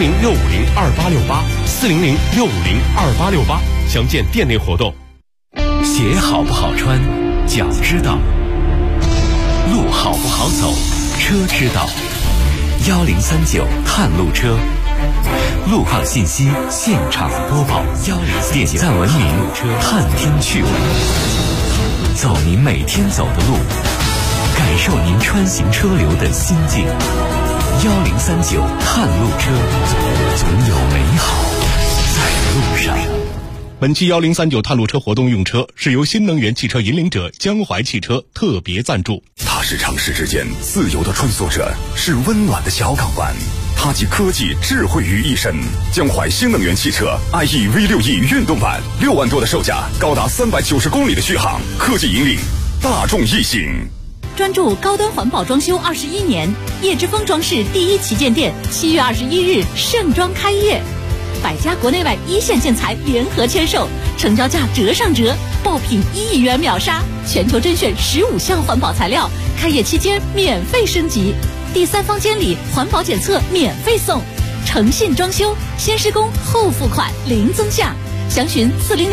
400-650-2868，400-650-2868，详见店内活动。 鞋好不好穿，脚知道；路好不好走，车知道。1039探路车，路况信息现场播报。点赞文明，探听趣闻，走您每天走的路，感受您穿行车流的心境。1039探路车，总有美好在路上。 本期1039探路车活动用车是由新能源汽车引领者江淮汽车特别赞助。 它是城市之间自由的穿梭者，是温暖的小港湾。它集科技智慧于一身。江淮新能源汽车 IE V6E 运动版，6万多的售价，高达390公里的续航，科技引领，大众异性。 专注高端环保装修21年，叶之峰装饰第1旗舰店7月21日盛装开业，100家国内外一线建材联合签售，成交价折上折，爆品1亿元秒杀，全球甄选15项环保材料，开业期间免费升级，第3方监理环保检测免费送，诚信装修，先施工后付款，零增项，详询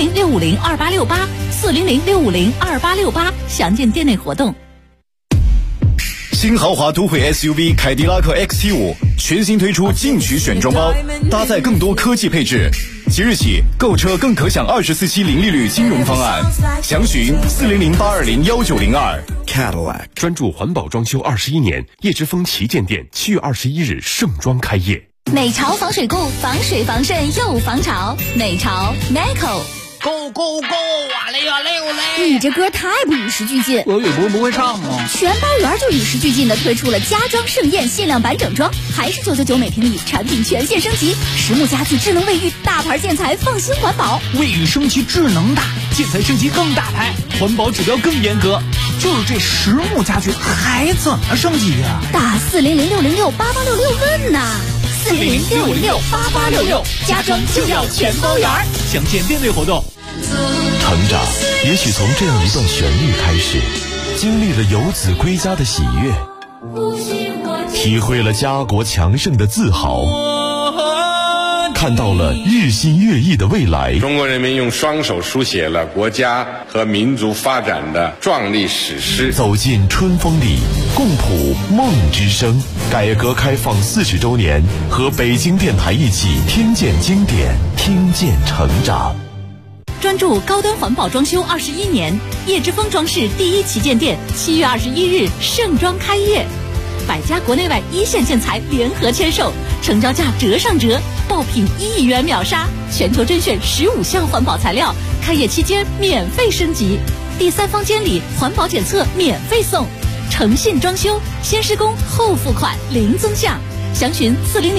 400-650-2868，400-650-2868，详见店内活动。 新豪华都会 SUV 凯迪拉克 XT5 全新推出进取选装包，搭载更多科技配置。即日起购车更可享24期零利率金融方案，详询400-820-1902。 Cadillac 专注环保装修21年，叶之峰旗舰店7月21日盛装开业。 美潮防水固，防水防渗又防潮，美潮 Meco。Go go go 啊嘞啊嘞嘞！ 你这歌太不与时俱进， 俄语不会唱吗？ 全八元就与时俱进的推出了家装盛宴限量版整装，还是999每平米，产品全线升级，实木家具、智能卫浴，大牌建材，放心环保。 卫浴升级智能大，建材升级更大牌，环保指标更严格。就是这实木家具还怎么升级呀？ 打400-600-8866问呐，400-600-8866，家装就要全包圆。 详见店内活动。 成长也许从这样一段旋律开始，经历了游子归家的喜悦，体会了家国强盛的自豪，看到了日新月异的未来。 中国人民用双手书写了国家和民族发展的壮丽史诗。 走进春风里，共谱梦之声。改革开放40周年，和北京电台一起听见经典，听见成长。 专注高端环保装修21年，叶之峰装饰第1旗舰店7月21日盛装开业，100家国内外一线建材联合签售，成交价折上折，爆品1亿元秒杀，全球甄选15项环保材料，开业期间免费升级， 第3方监理环保检测免费送，诚信装修，先施工后付款，零增项。详询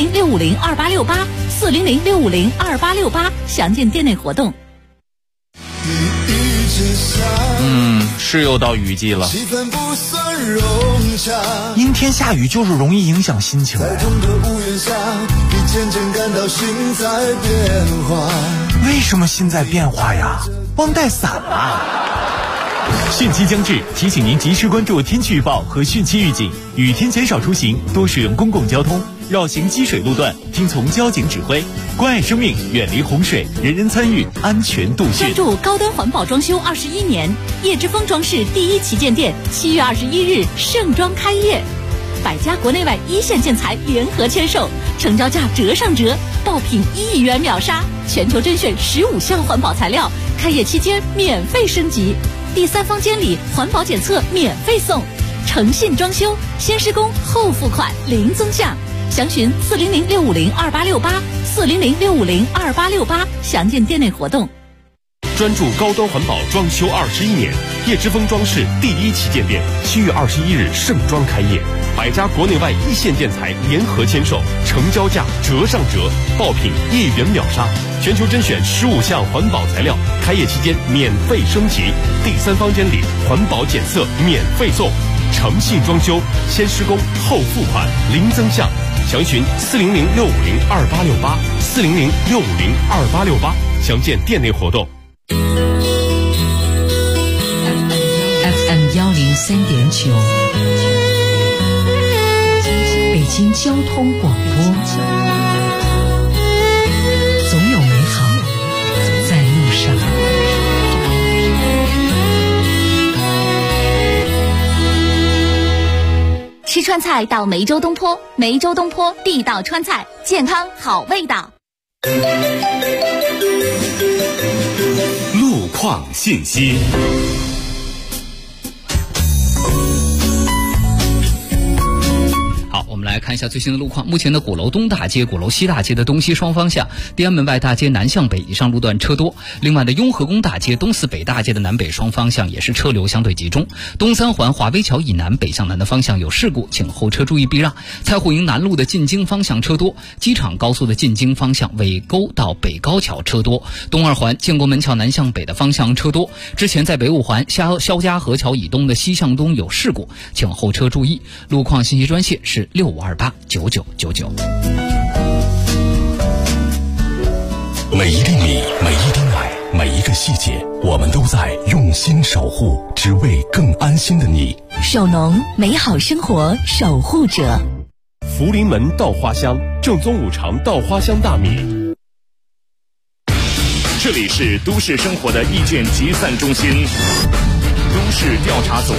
400-650-2868，400-650-2868，详见店内活动。 是又到雨季了，阴天下雨就是容易影响心情。为什么心在变化呀？忘带伞啊！ 汛期将至，提醒您及时关注天气预报和汛期预警，雨天减少出行，多使用公共交通，绕行积水路段，听从交警指挥，关爱生命，远离洪水，人人参与，安全度汛。 专注高端环保装修21年，叶之峰装饰第1旗舰店7月21日盛装开业，100家国内外一线建材联合签售，成交价折上折，爆品1亿元秒杀，全球甄选15项环保材料，开业期间免费升级，第3方监理环保检测免费送，诚信装修，先施工后付款，零增项。详询400-650-2868，400-650-2868，详见店内活动。 专注高端环保装修21年，叶之峰装饰第1旗舰店7月21日盛装开业，100家国内外一线建材联合签售，成交价折上折，爆品1亿元秒杀，全球甄选15项环保材料，开业期间免费升级，第3方监理环保检测免费送，诚信装修，先施工后付款，零增项。详询400-650-2868，400-650-2868，详见店内活动。 FM 103.9，北京交通广播，总有美好在路上。 吃川菜到梅州东坡，梅州东坡地道川菜，健康好味道。 路况信息。 我们来看一下最新的路况。目前的鼓楼东大街、鼓楼西大街的东西双方向，天安门外大街南向北以上路段车多。另外的雍和宫大街、东四北大街的南北双方向也是车流相对集中。东三环华威桥以南北向南的方向有事故，请后车注意避让。蔡户营南路的进京方向车多，机场高速的进京方向尾沟到北高桥车多。东二环建国门桥南向北的方向车多。之前在北五环肖家河桥以东的西向东有事故，请后车注意。路况信息专线是65289999。 每一厘米，每一丁买，每一个细节，我们都在用心守护，只为更安心的你。 首农，美好生活守护者。 福临门稻花香，正宗五常稻花香大米。 这里是都市生活的意见集散中心，都市调查组。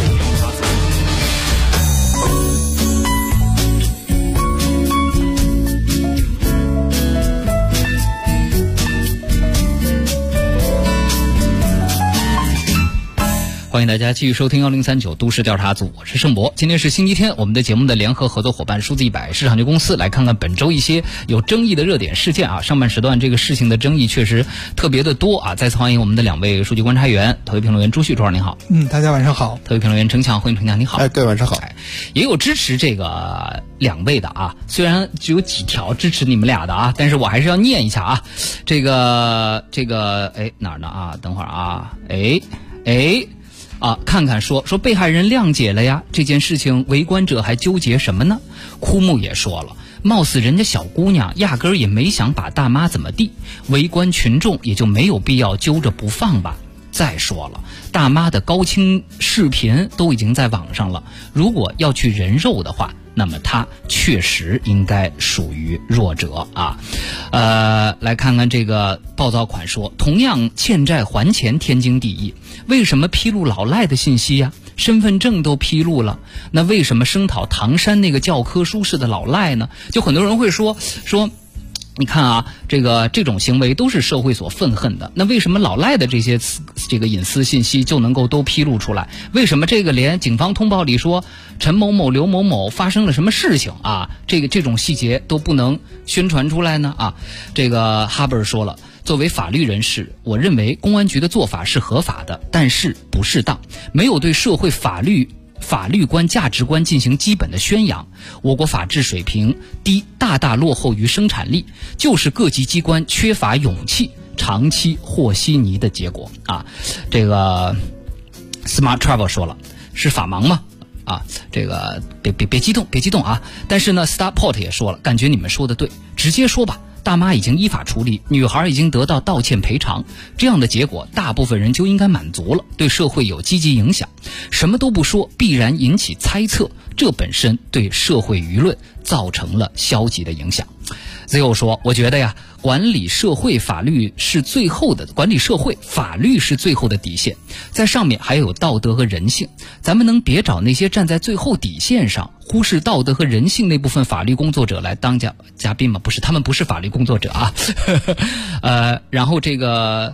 欢迎大家继续收听1039都市调查组，我是盛博。今天是星期天，我们的节目的联合合作伙伴数字100市场局公司来看看本周一些有争议的热点事件啊。上半时段这个事情的争议确实特别的多啊。再次欢迎我们的2位数据观察员，特约评论员朱旭，朱老师您好。 大家晚上好。 特约评论员程强，欢迎程强，你好。 各位晚上好。 也有支持这个2位的啊，虽然只有几条支持你们俩的啊，但是我还是要念一下啊。这个哪儿呢啊？等会儿啊，看看说被害人谅解了呀，这件事情围观者还纠结什么呢？枯木也说了，貌似人家小姑娘压根儿也没想把大妈怎么地，围观群众也就没有必要揪着不放吧。再说了，大妈的高清视频都已经在网上了，如果要去人肉的话，那么她确实应该属于弱者啊。来看看这个暴躁款说，同样欠债还钱天经地义，为什么披露老赖的信息呀？身份证都披露了，那为什么声讨唐山那个教科书式的老赖呢？就很多人会说你看啊，这种行为都是社会所愤恨的。那为什么老赖的这个隐私信息就能够都披露出来？为什么这个连警方通报里说陈某某、刘某某发生了什么事情啊，这种细节都不能宣传出来呢？啊，这个哈贝尔说了， 作为法律人士，我认为公安局的做法是合法的，但是不适当，没有对社会法律观、价值观进行基本的宣扬。我国法治水平低，大大落后于生产力，就是各级机关缺乏勇气，长期和稀泥的结果啊！这个 Smart Travel 说了，是法盲吗？啊，这个别激动啊！但是呢 ，Starport 也说了，感觉你们说的对，直接说吧。大妈已经依法处理，女孩已经得到道歉赔偿，这样的结果大部分人就应该满足了，对社会有积极影响。什么都不说，必然引起猜测，这本身对社会舆论造成了消极的影响。Zio 说，我觉得呀，管理社会法律是最后的底线，在上面还有道德和人性。咱们能别找那些站在最后底线上忽视道德和人性那部分法律工作者来当嘉宾吗？不是，他们不是法律工作者啊。然后这个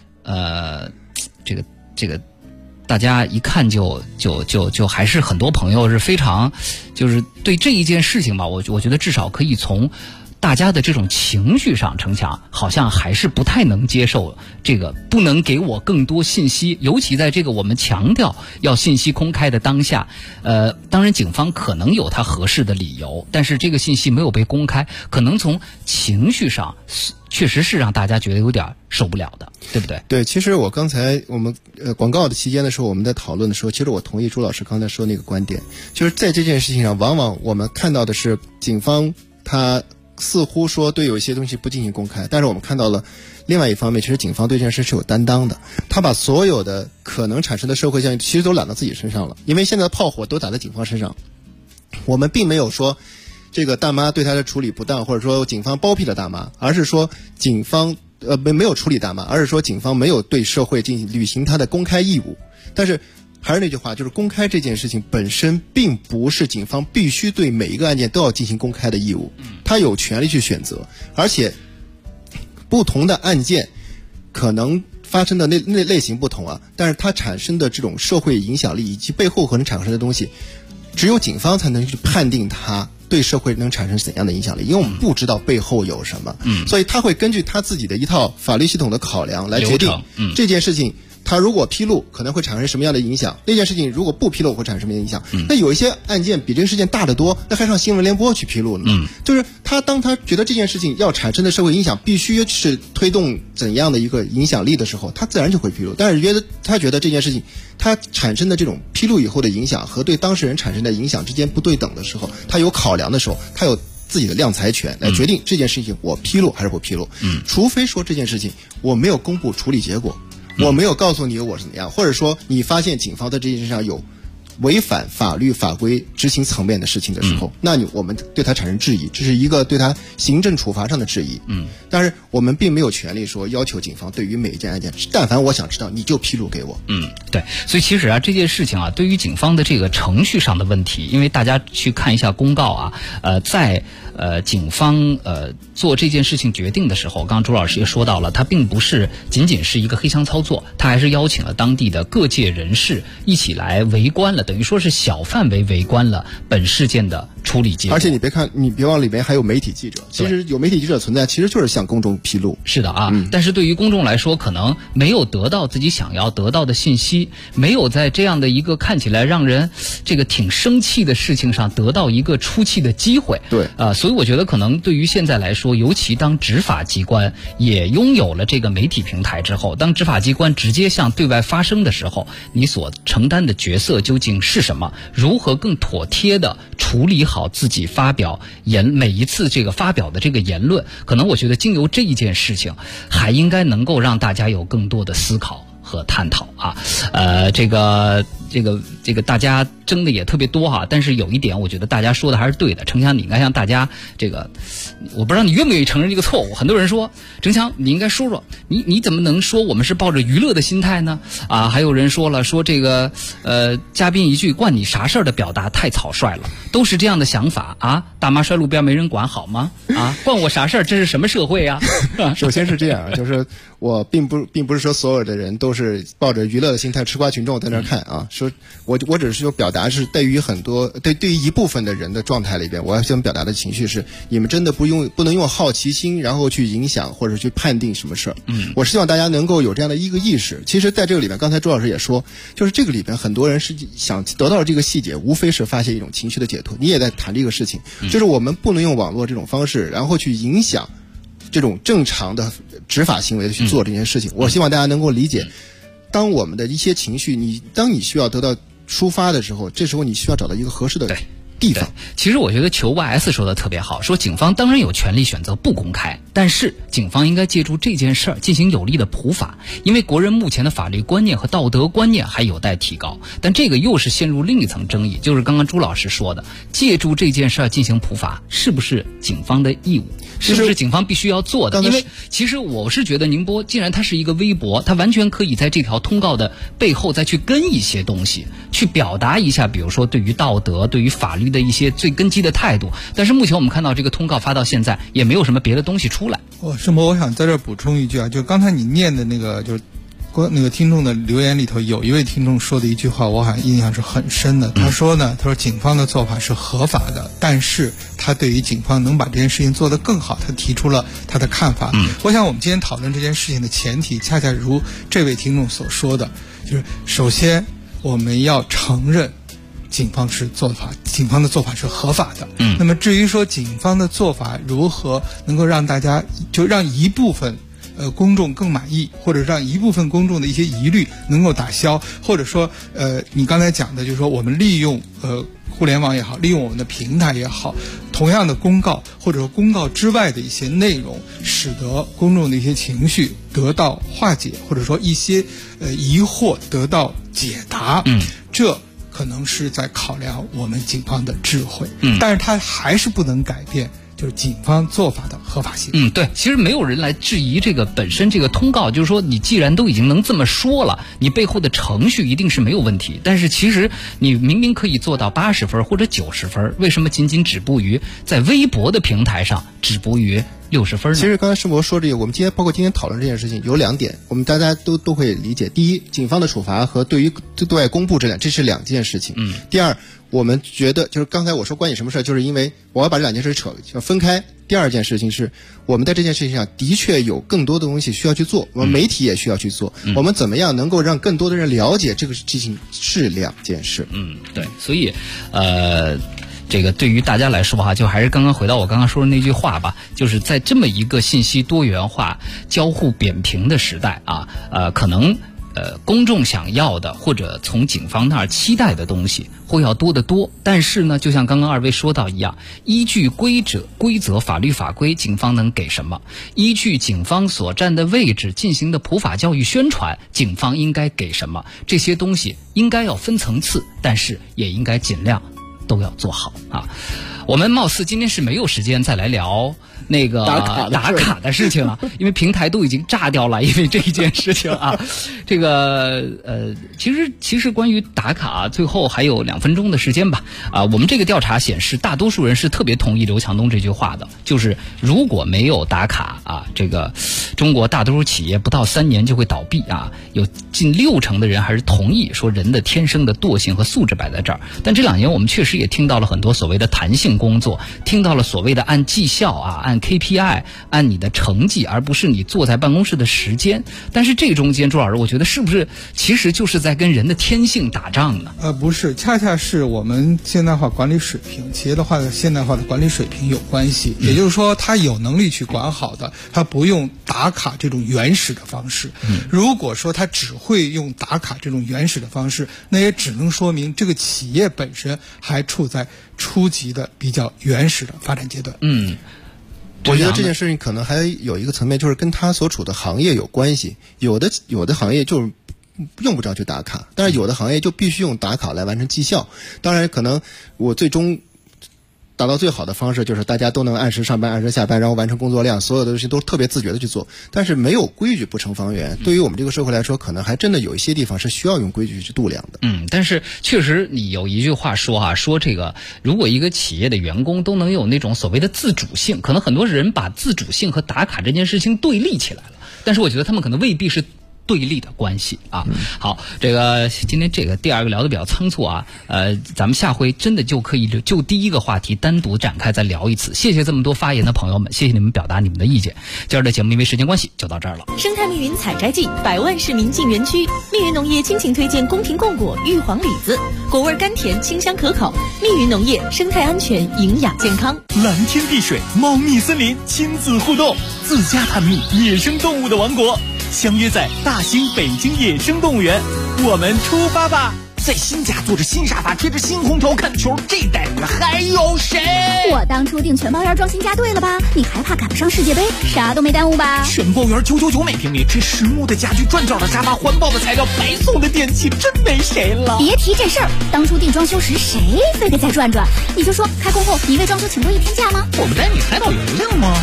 大家一看就还是很多朋友是非常，就是对这一件事情吧，我觉得至少可以从大家的这种情绪上，程强好像还是不太能接受这个，不能给我更多信息，尤其在这个我们强调要信息公开的当下。当然警方可能有他合适的理由，但是这个信息没有被公开，可能从情绪上确实是让大家觉得有点受不了的，对不对？ 对，其实我刚才我们广告的期间的时候，我们在讨论的时候，其实我同意朱老师刚才说那个观点，就是在这件事情上，往往我们看到的是警方他似乎说对有一些东西不进行公开，但是我们看到了另外一方面，其实警方对这件事是有担当的，他把所有的可能产生的社会效应其实都揽到自己身上了，因为现在的炮火都打在警方身上。我们并没有说这个大妈对他的处理不当，或者说警方包庇了大妈，而是说警方没有处理大妈，而是说警方没有对社会进行履行他的公开义务。但是还是那句话，就是公开这件事情本身并不是警方必须对每一个案件都要进行公开的义务，他有权利去选择，而且不同的案件可能发生的那类型不同啊，但是它产生的这种社会影响力以及背后可能产生的东西，只有警方才能去判定它对社会能产生怎样的影响力，因为我们不知道背后有什么，所以他会根据他自己的一套法律系统的考量来决定这件事情他如果披露可能会产生什么样的影响，那件事情如果不披露会产生什么样的影响。那有一些案件比这个事件大得多，那还上新闻联播去披露呢。就是当他觉得这件事情要产生的社会影响必须是推动怎样的一个影响力的时候，他自然就会披露。但是他觉得这件事情他产生的这种披露以后的影响和对当事人产生的影响之间不对等的时候，他有考量的时候，他有自己的量裁权来决定这件事情我披露还是不披露。除非说这件事情我没有公布处理结果，我没有告诉你我是怎样，或者说你发现警方在这件事上有违反法律法规执行层面的事情的时候，那我们对他产生质疑，这是一个对他行政处罚上的质疑。但是我们并没有权利说要求警方对于每一件案件，但凡我想知道你就披露给我。 对，所以其实这件事情对于警方的这个程序上的问题，因为大家去看一下公告在警方做这件事情决定的时候，刚刚朱老师也说到了，他并不是仅仅是一个黑箱操作，他还是邀请了当地的各界人士一起来围观了，等于说是小范围围观了本事件的处理结果。 而且你别忘了里面还有媒体记者，其实有媒体记者存在，其实就是向公众披露。 是的但是对于公众来说，可能没有得到自己想要得到的信息，没有在这样的一个看起来让人这个挺生气的事情上得到一个出气的机会。 对所以我觉得可能对于现在来说，尤其当执法机关也拥有了这个媒体平台之后，当执法机关直接向对外发声的时候，你所承担的角色究竟是什么？如何更妥帖的处理好自己每一次这个发表的这个言论？可能我觉得经由这一件事情，还应该能够让大家有更多的思考和探讨这个大家争的也特别多但是有一点我觉得大家说的还是对的。程强，你应该向大家我不知道你愿不愿意承认这个错误。很多人说程强你应该说说你怎么能说我们是抱着娱乐的心态呢？还有人说了，说这个嘉宾一句关你啥事儿的表达太草率了，都是这样的想法大妈摔路边没人管好吗？关我啥事儿？这是什么社会首先是这样就是我并不是说所有的人都是抱着娱乐的心态吃瓜群众在那儿看首说，我只是说表达是对于对于一部分的人的状态里边，我要想表达的情绪是，你们真的不能用好奇心然后去影响或者去判定什么事儿。我希望大家能够有这样的一个意识。其实在这个里面，刚才周老师也说，就是这个里边很多人是想得到这个细节，无非是发泄一种情绪的解脱。你也在谈这个事情，就是我们不能用网络这种方式，然后去影响这种正常的执法行为的去做这件事情。我希望大家能够理解，当我们的一些情绪，当你需要得到抒发的时候，这时候你需要找到一个合适的地方。 其实我觉得裘 YS 说的特别好，说警方当然有权利选择不公开，但是警方应该借助这件事儿进行有力的普法，因为国人目前的法律观念和道德观念还有待提高。但这个又是陷入另一层争议，就是刚刚朱老师说的，借助这件事儿进行普法，是不是警方的义务？是不是警方必须要做的？因为其实我是觉得宁波既然它是一个微博，它完全可以在这条通告的背后再去跟一些东西，去表达一下，比如说对于道德、对于法律的一些最根基的态度。但是目前我们看到这个通告发到现在，也没有什么别的东西出来。 盛博，我想在这儿补充一句啊，就刚才你念的那个，就是那个听众的留言里头，有一位听众说的一句话，我好像印象是很深的。他说呢，他说警方的做法是合法的，但是他对于警方能把这件事情做得更好，他提出了他的看法。我想我们今天讨论这件事情的前提，恰恰如这位听众所说的，就是首先我们要承认警方的做法是合法的。那么至于说警方的做法如何能够让大家就让一部分公众更满意，或者让一部分公众的一些疑虑能够打消，或者说你刚才讲的就是说我们利用互联网也好，利用我们的平台也好，同样的公告或者说公告之外的一些内容，使得公众的一些情绪得到化解，或者说一些疑惑得到解答。这可能是在考量我们警方的智慧，但是它还是不能改变就是警方做法的合法性。 对，其实没有人来质疑这个本身这个通告，就是说你既然都已经能这么说了，你背后的程序一定是没有问题。但是其实你明明可以做到80分或者90分，为什么仅仅止步于在微博的平台上止步于60分呢？ 其实刚才盛博说这个，我们今天讨论这件事情有2点，我们大家都会理解。第一，警方的处罚和对于对外公布这是2件事情。第二，我们觉得就是刚才我说关你什么事，就是因为我要把这2件事分开。第二件事情是我们在这件事情上的确有更多的东西需要去做，我们媒体也需要去做。我们怎么样能够让更多的人了解这个事情是2件事。 对，所以这个对于大家来说哈，就还是刚刚回到我刚刚说的那句话吧，就是在这么一个信息多元化、交互扁平的时代啊，可能公众想要的或者从警方那儿期待的东西会要多得多。但是呢，就像刚刚2位说到一样，依据规则、法律法规，警方能给什么？依据警方所占的位置进行的普法教育宣传，警方应该给什么？这些东西应该要分层次，但是也应该尽量都要做好啊。我们貌似今天是没有时间再来聊那个打卡的事情了，因为平台都已经炸掉了，因为这一件事情啊。这个其实关于打卡，最后还有2分钟的时间吧。我们这个调查显示，大多数人是特别同意刘强东这句话的，就是如果没有打卡啊，这个中国大多数企业不到3年就会倒闭啊。有近60%的人还是同意说人的天生的惰性和素质摆在这儿。但这2年我们确实也听到了很多所谓的弹性工作，听到了所谓的按绩效啊，按 KPI， 按你的成绩，而不是你坐在办公室的时间。但是这中间，朱老师，我觉得是不是其实就是在跟人的天性打仗呢？ 不是，恰恰是我们现代化管理水平、企业的现代化的管理水平有关系。也就是说，他有能力去管好的，他不用打卡这种原始的方式。如果说他只会用打卡这种原始的方式，那也只能说明这个企业本身还处在初级的比较原始的发展阶段。 我觉得这件事情可能还有一个层面，就是跟他所处的行业有关系。有的行业就是用不着去打卡，但是有的行业就必须用打卡来完成绩效。当然，可能我最终达到最好的方式就是大家都能按时上班、按时下班，然后完成工作量，所有的东西都特别自觉的去做。但是没有规矩不成方圆，对于我们这个社会来说，可能还真的有一些地方是需要用规矩去度量的。 但是确实你有一句话说啊，说这个如果一个企业的员工都能有那种所谓的自主性，可能很多人把自主性和打卡这件事情对立起来了。但是我觉得他们可能未必是对立的关系啊。好，这个今天这个第二个聊得比较仓促啊，咱们下回真的就可以就第一个话题单独展开再聊一次。谢谢这么多发言的朋友们，谢谢你们表达你们的意见。今儿的节目因为时间关系就到这儿了。 生态密云采摘季，100万市民进园区，密云农业倾情推荐宫廷贡果、玉皇李子，果味甘甜，清香可口。密云农业，生态安全，营养健康。 蓝天碧水，猫蜜森林，亲子互动，自家探秘野生动物的王国，相约在大兴北京野生动物园，我们出发吧！在新家坐着新沙发，吹着新空调看球，这待遇还有谁？ 我当初订全包园装新家对了吧？你还怕赶不上世界杯？啥都没耽误吧？ 全包园999每平米，这实木的家具，转角的沙发，环保的材料，白送的电器，真没谁了。 别提这事儿，当初订装修时谁非得再转转？你就说开工后你为装修请多1天假吗？ 我们带你海岛邮令吗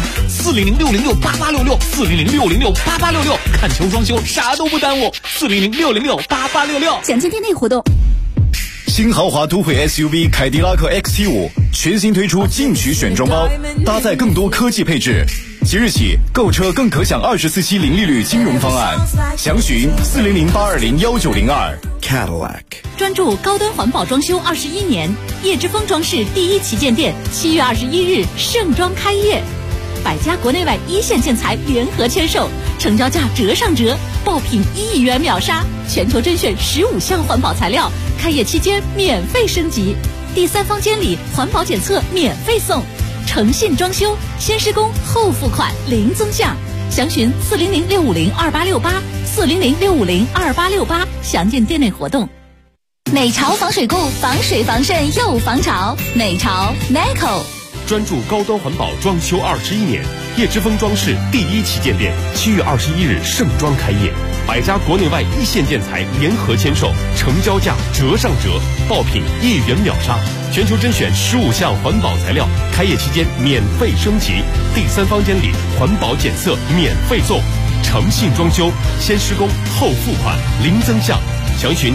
？400-606-8866，400-606-8866，看球装修啥都不耽误，400-606-8866。 详见店内活动。 新豪华都会 SUV 凯迪拉克 XT5 全新推出进取选装包，搭载更多科技配置。即日起购车更可享24期零利率金融方案，详询400-820-1902。 Cadillac 专注高端环保装修21年，叶之峰装饰第一旗舰店7月21日盛装开业，百家国内外一线建材联合签售，成交价折上折，爆品1亿元秒杀，全球甄选15项环保材料，开业期间免费升级，第3方监理环保检测免费送，诚信装修，先施工后付款零增项，详询400-650-2868，400-650-2868，详见店内活动。 美潮防水固，防水防渗又防潮，美潮 Neco。 专注高端环保装修21年，叶之峰装饰第一旗舰店7月21日盛装开业，百家国内外一线建材联合签售，成交价折上折，爆品1亿元秒杀，全球甄选15项环保材料，开业期间免费升级，第3方监理环保检测免费送，诚信装修，先施工后付款零增项，详询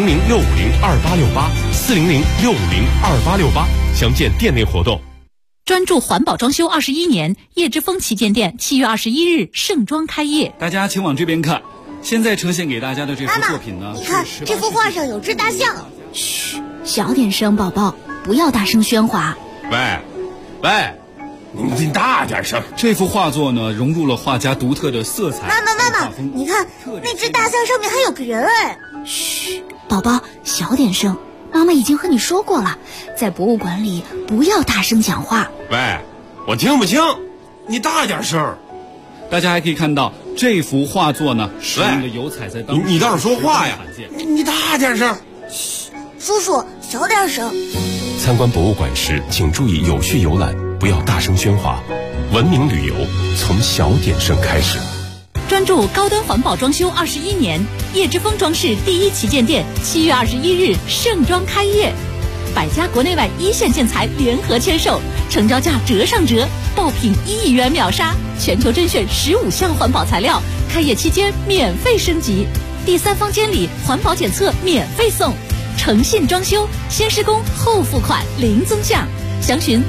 400-650-2868，400-650-2868，详见店内活动。 专注环保装修21年，叶之峰旗舰店7月21日盛装开业。 大家请往这边看，现在呈现给大家的这幅作品呢， 你看这幅画上有只大象。 嘘，小点声，宝宝，不要大声喧哗。 喂，你大点声。这幅画作呢，融入了画家独特的色彩。 妈妈，你看那只大象上面还有个人哎。 嘘，宝宝，小点声。妈妈已经和你说过了，在博物馆里不要大声讲话。 喂，我听不清，你大点声。大家还可以看到这幅画作呢，使用的油彩在当中。 你倒是说话呀！你大点声。 嘘，叔叔小点声。 参观博物馆时，请注意有序游览，不要大声喧哗。文明旅游从小点声开始。 专注高端环保装修21年，叶之峰装饰第一旗舰店7月21日盛装开业，百家国内外一线建材联合签售，成交价折上折，爆品1亿元秒杀，全球甄选15项环保材料，开业期间免费升级，第3方监理环保检测免费送，诚信装修，先施工后付款零增项，详询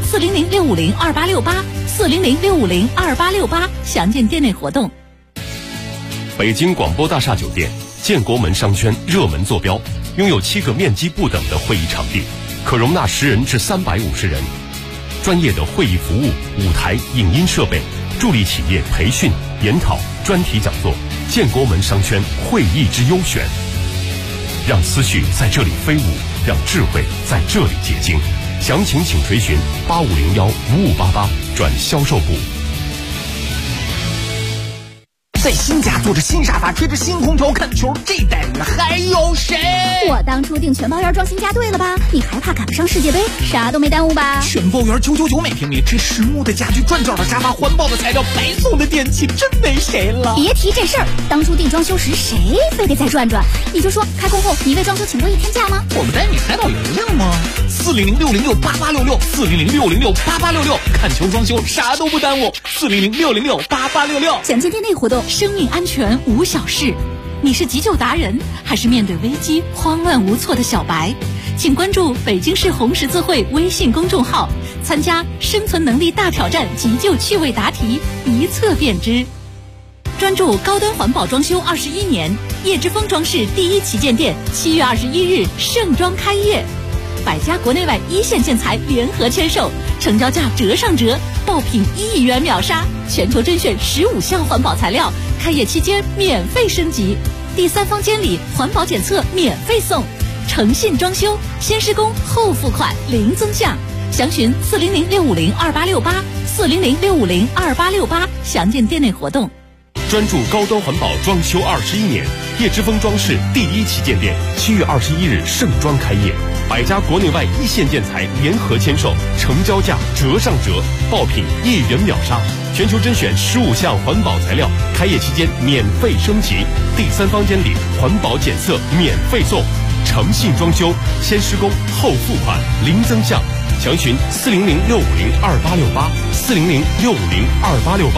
400-650-2868，400-650-2868，详见店内活动。 北京广播大厦酒店建国门商圈热门坐标，拥有7个面积不等的会议场地，可容纳10人至350人，专业的会议服务、舞台、影音设备，助力企业培训、研讨、专题讲座。建国门商圈会议之优选，让思绪在这里飞舞，让智慧在这里结晶。详情请垂询8501-5588转销售部。 在新家坐着新沙发，吹着新空调看球，这待遇还有谁？ 我当初订全包园装新家对了吧？你还怕赶不上世界杯？啥都没耽误吧？ 全包园999每平米，这实木的家具，转角的沙发，环保的材料，白送的电器，真没谁了。 别提这事儿，当初订装修时谁非得再转转？你就说开工后你为装修请多1天假吗？ 我们带你海岛邮令吗？400-606-8866，400-606-8866，看球装修啥都不耽误，400-606-8866。 详见店内活动。 生命安全无小事，你是急救达人，还是面对危机慌乱无措的小白？请关注北京市红十字会微信公众号，参加生存能力大挑战急救趣味答题，一测便知。 专注高端环保装修21年，叶之峰装饰第一旗舰店7月21日盛装开业，百家国内外一线建材联合签售，成交价折上折，爆品1亿元秒杀，全球甄选15项环保材料，开业期间免费升级，第三方监理环保检测免费送，诚信装修，先施工后付款零增项，详询400-650-2868，400-650-2868，详见店内活动。 专注高端环保装修21年，叶之峰装饰第一旗舰店7月21日盛装开业，百家国内外一线建材联合签售，成交价折上折，爆品1亿元秒杀，全球甄选15项环保材料，开业期间免费升级，第三方监理环保检测免费送，诚信装修，先施工后付款零增项，详询400-650-2868，400-650-2868。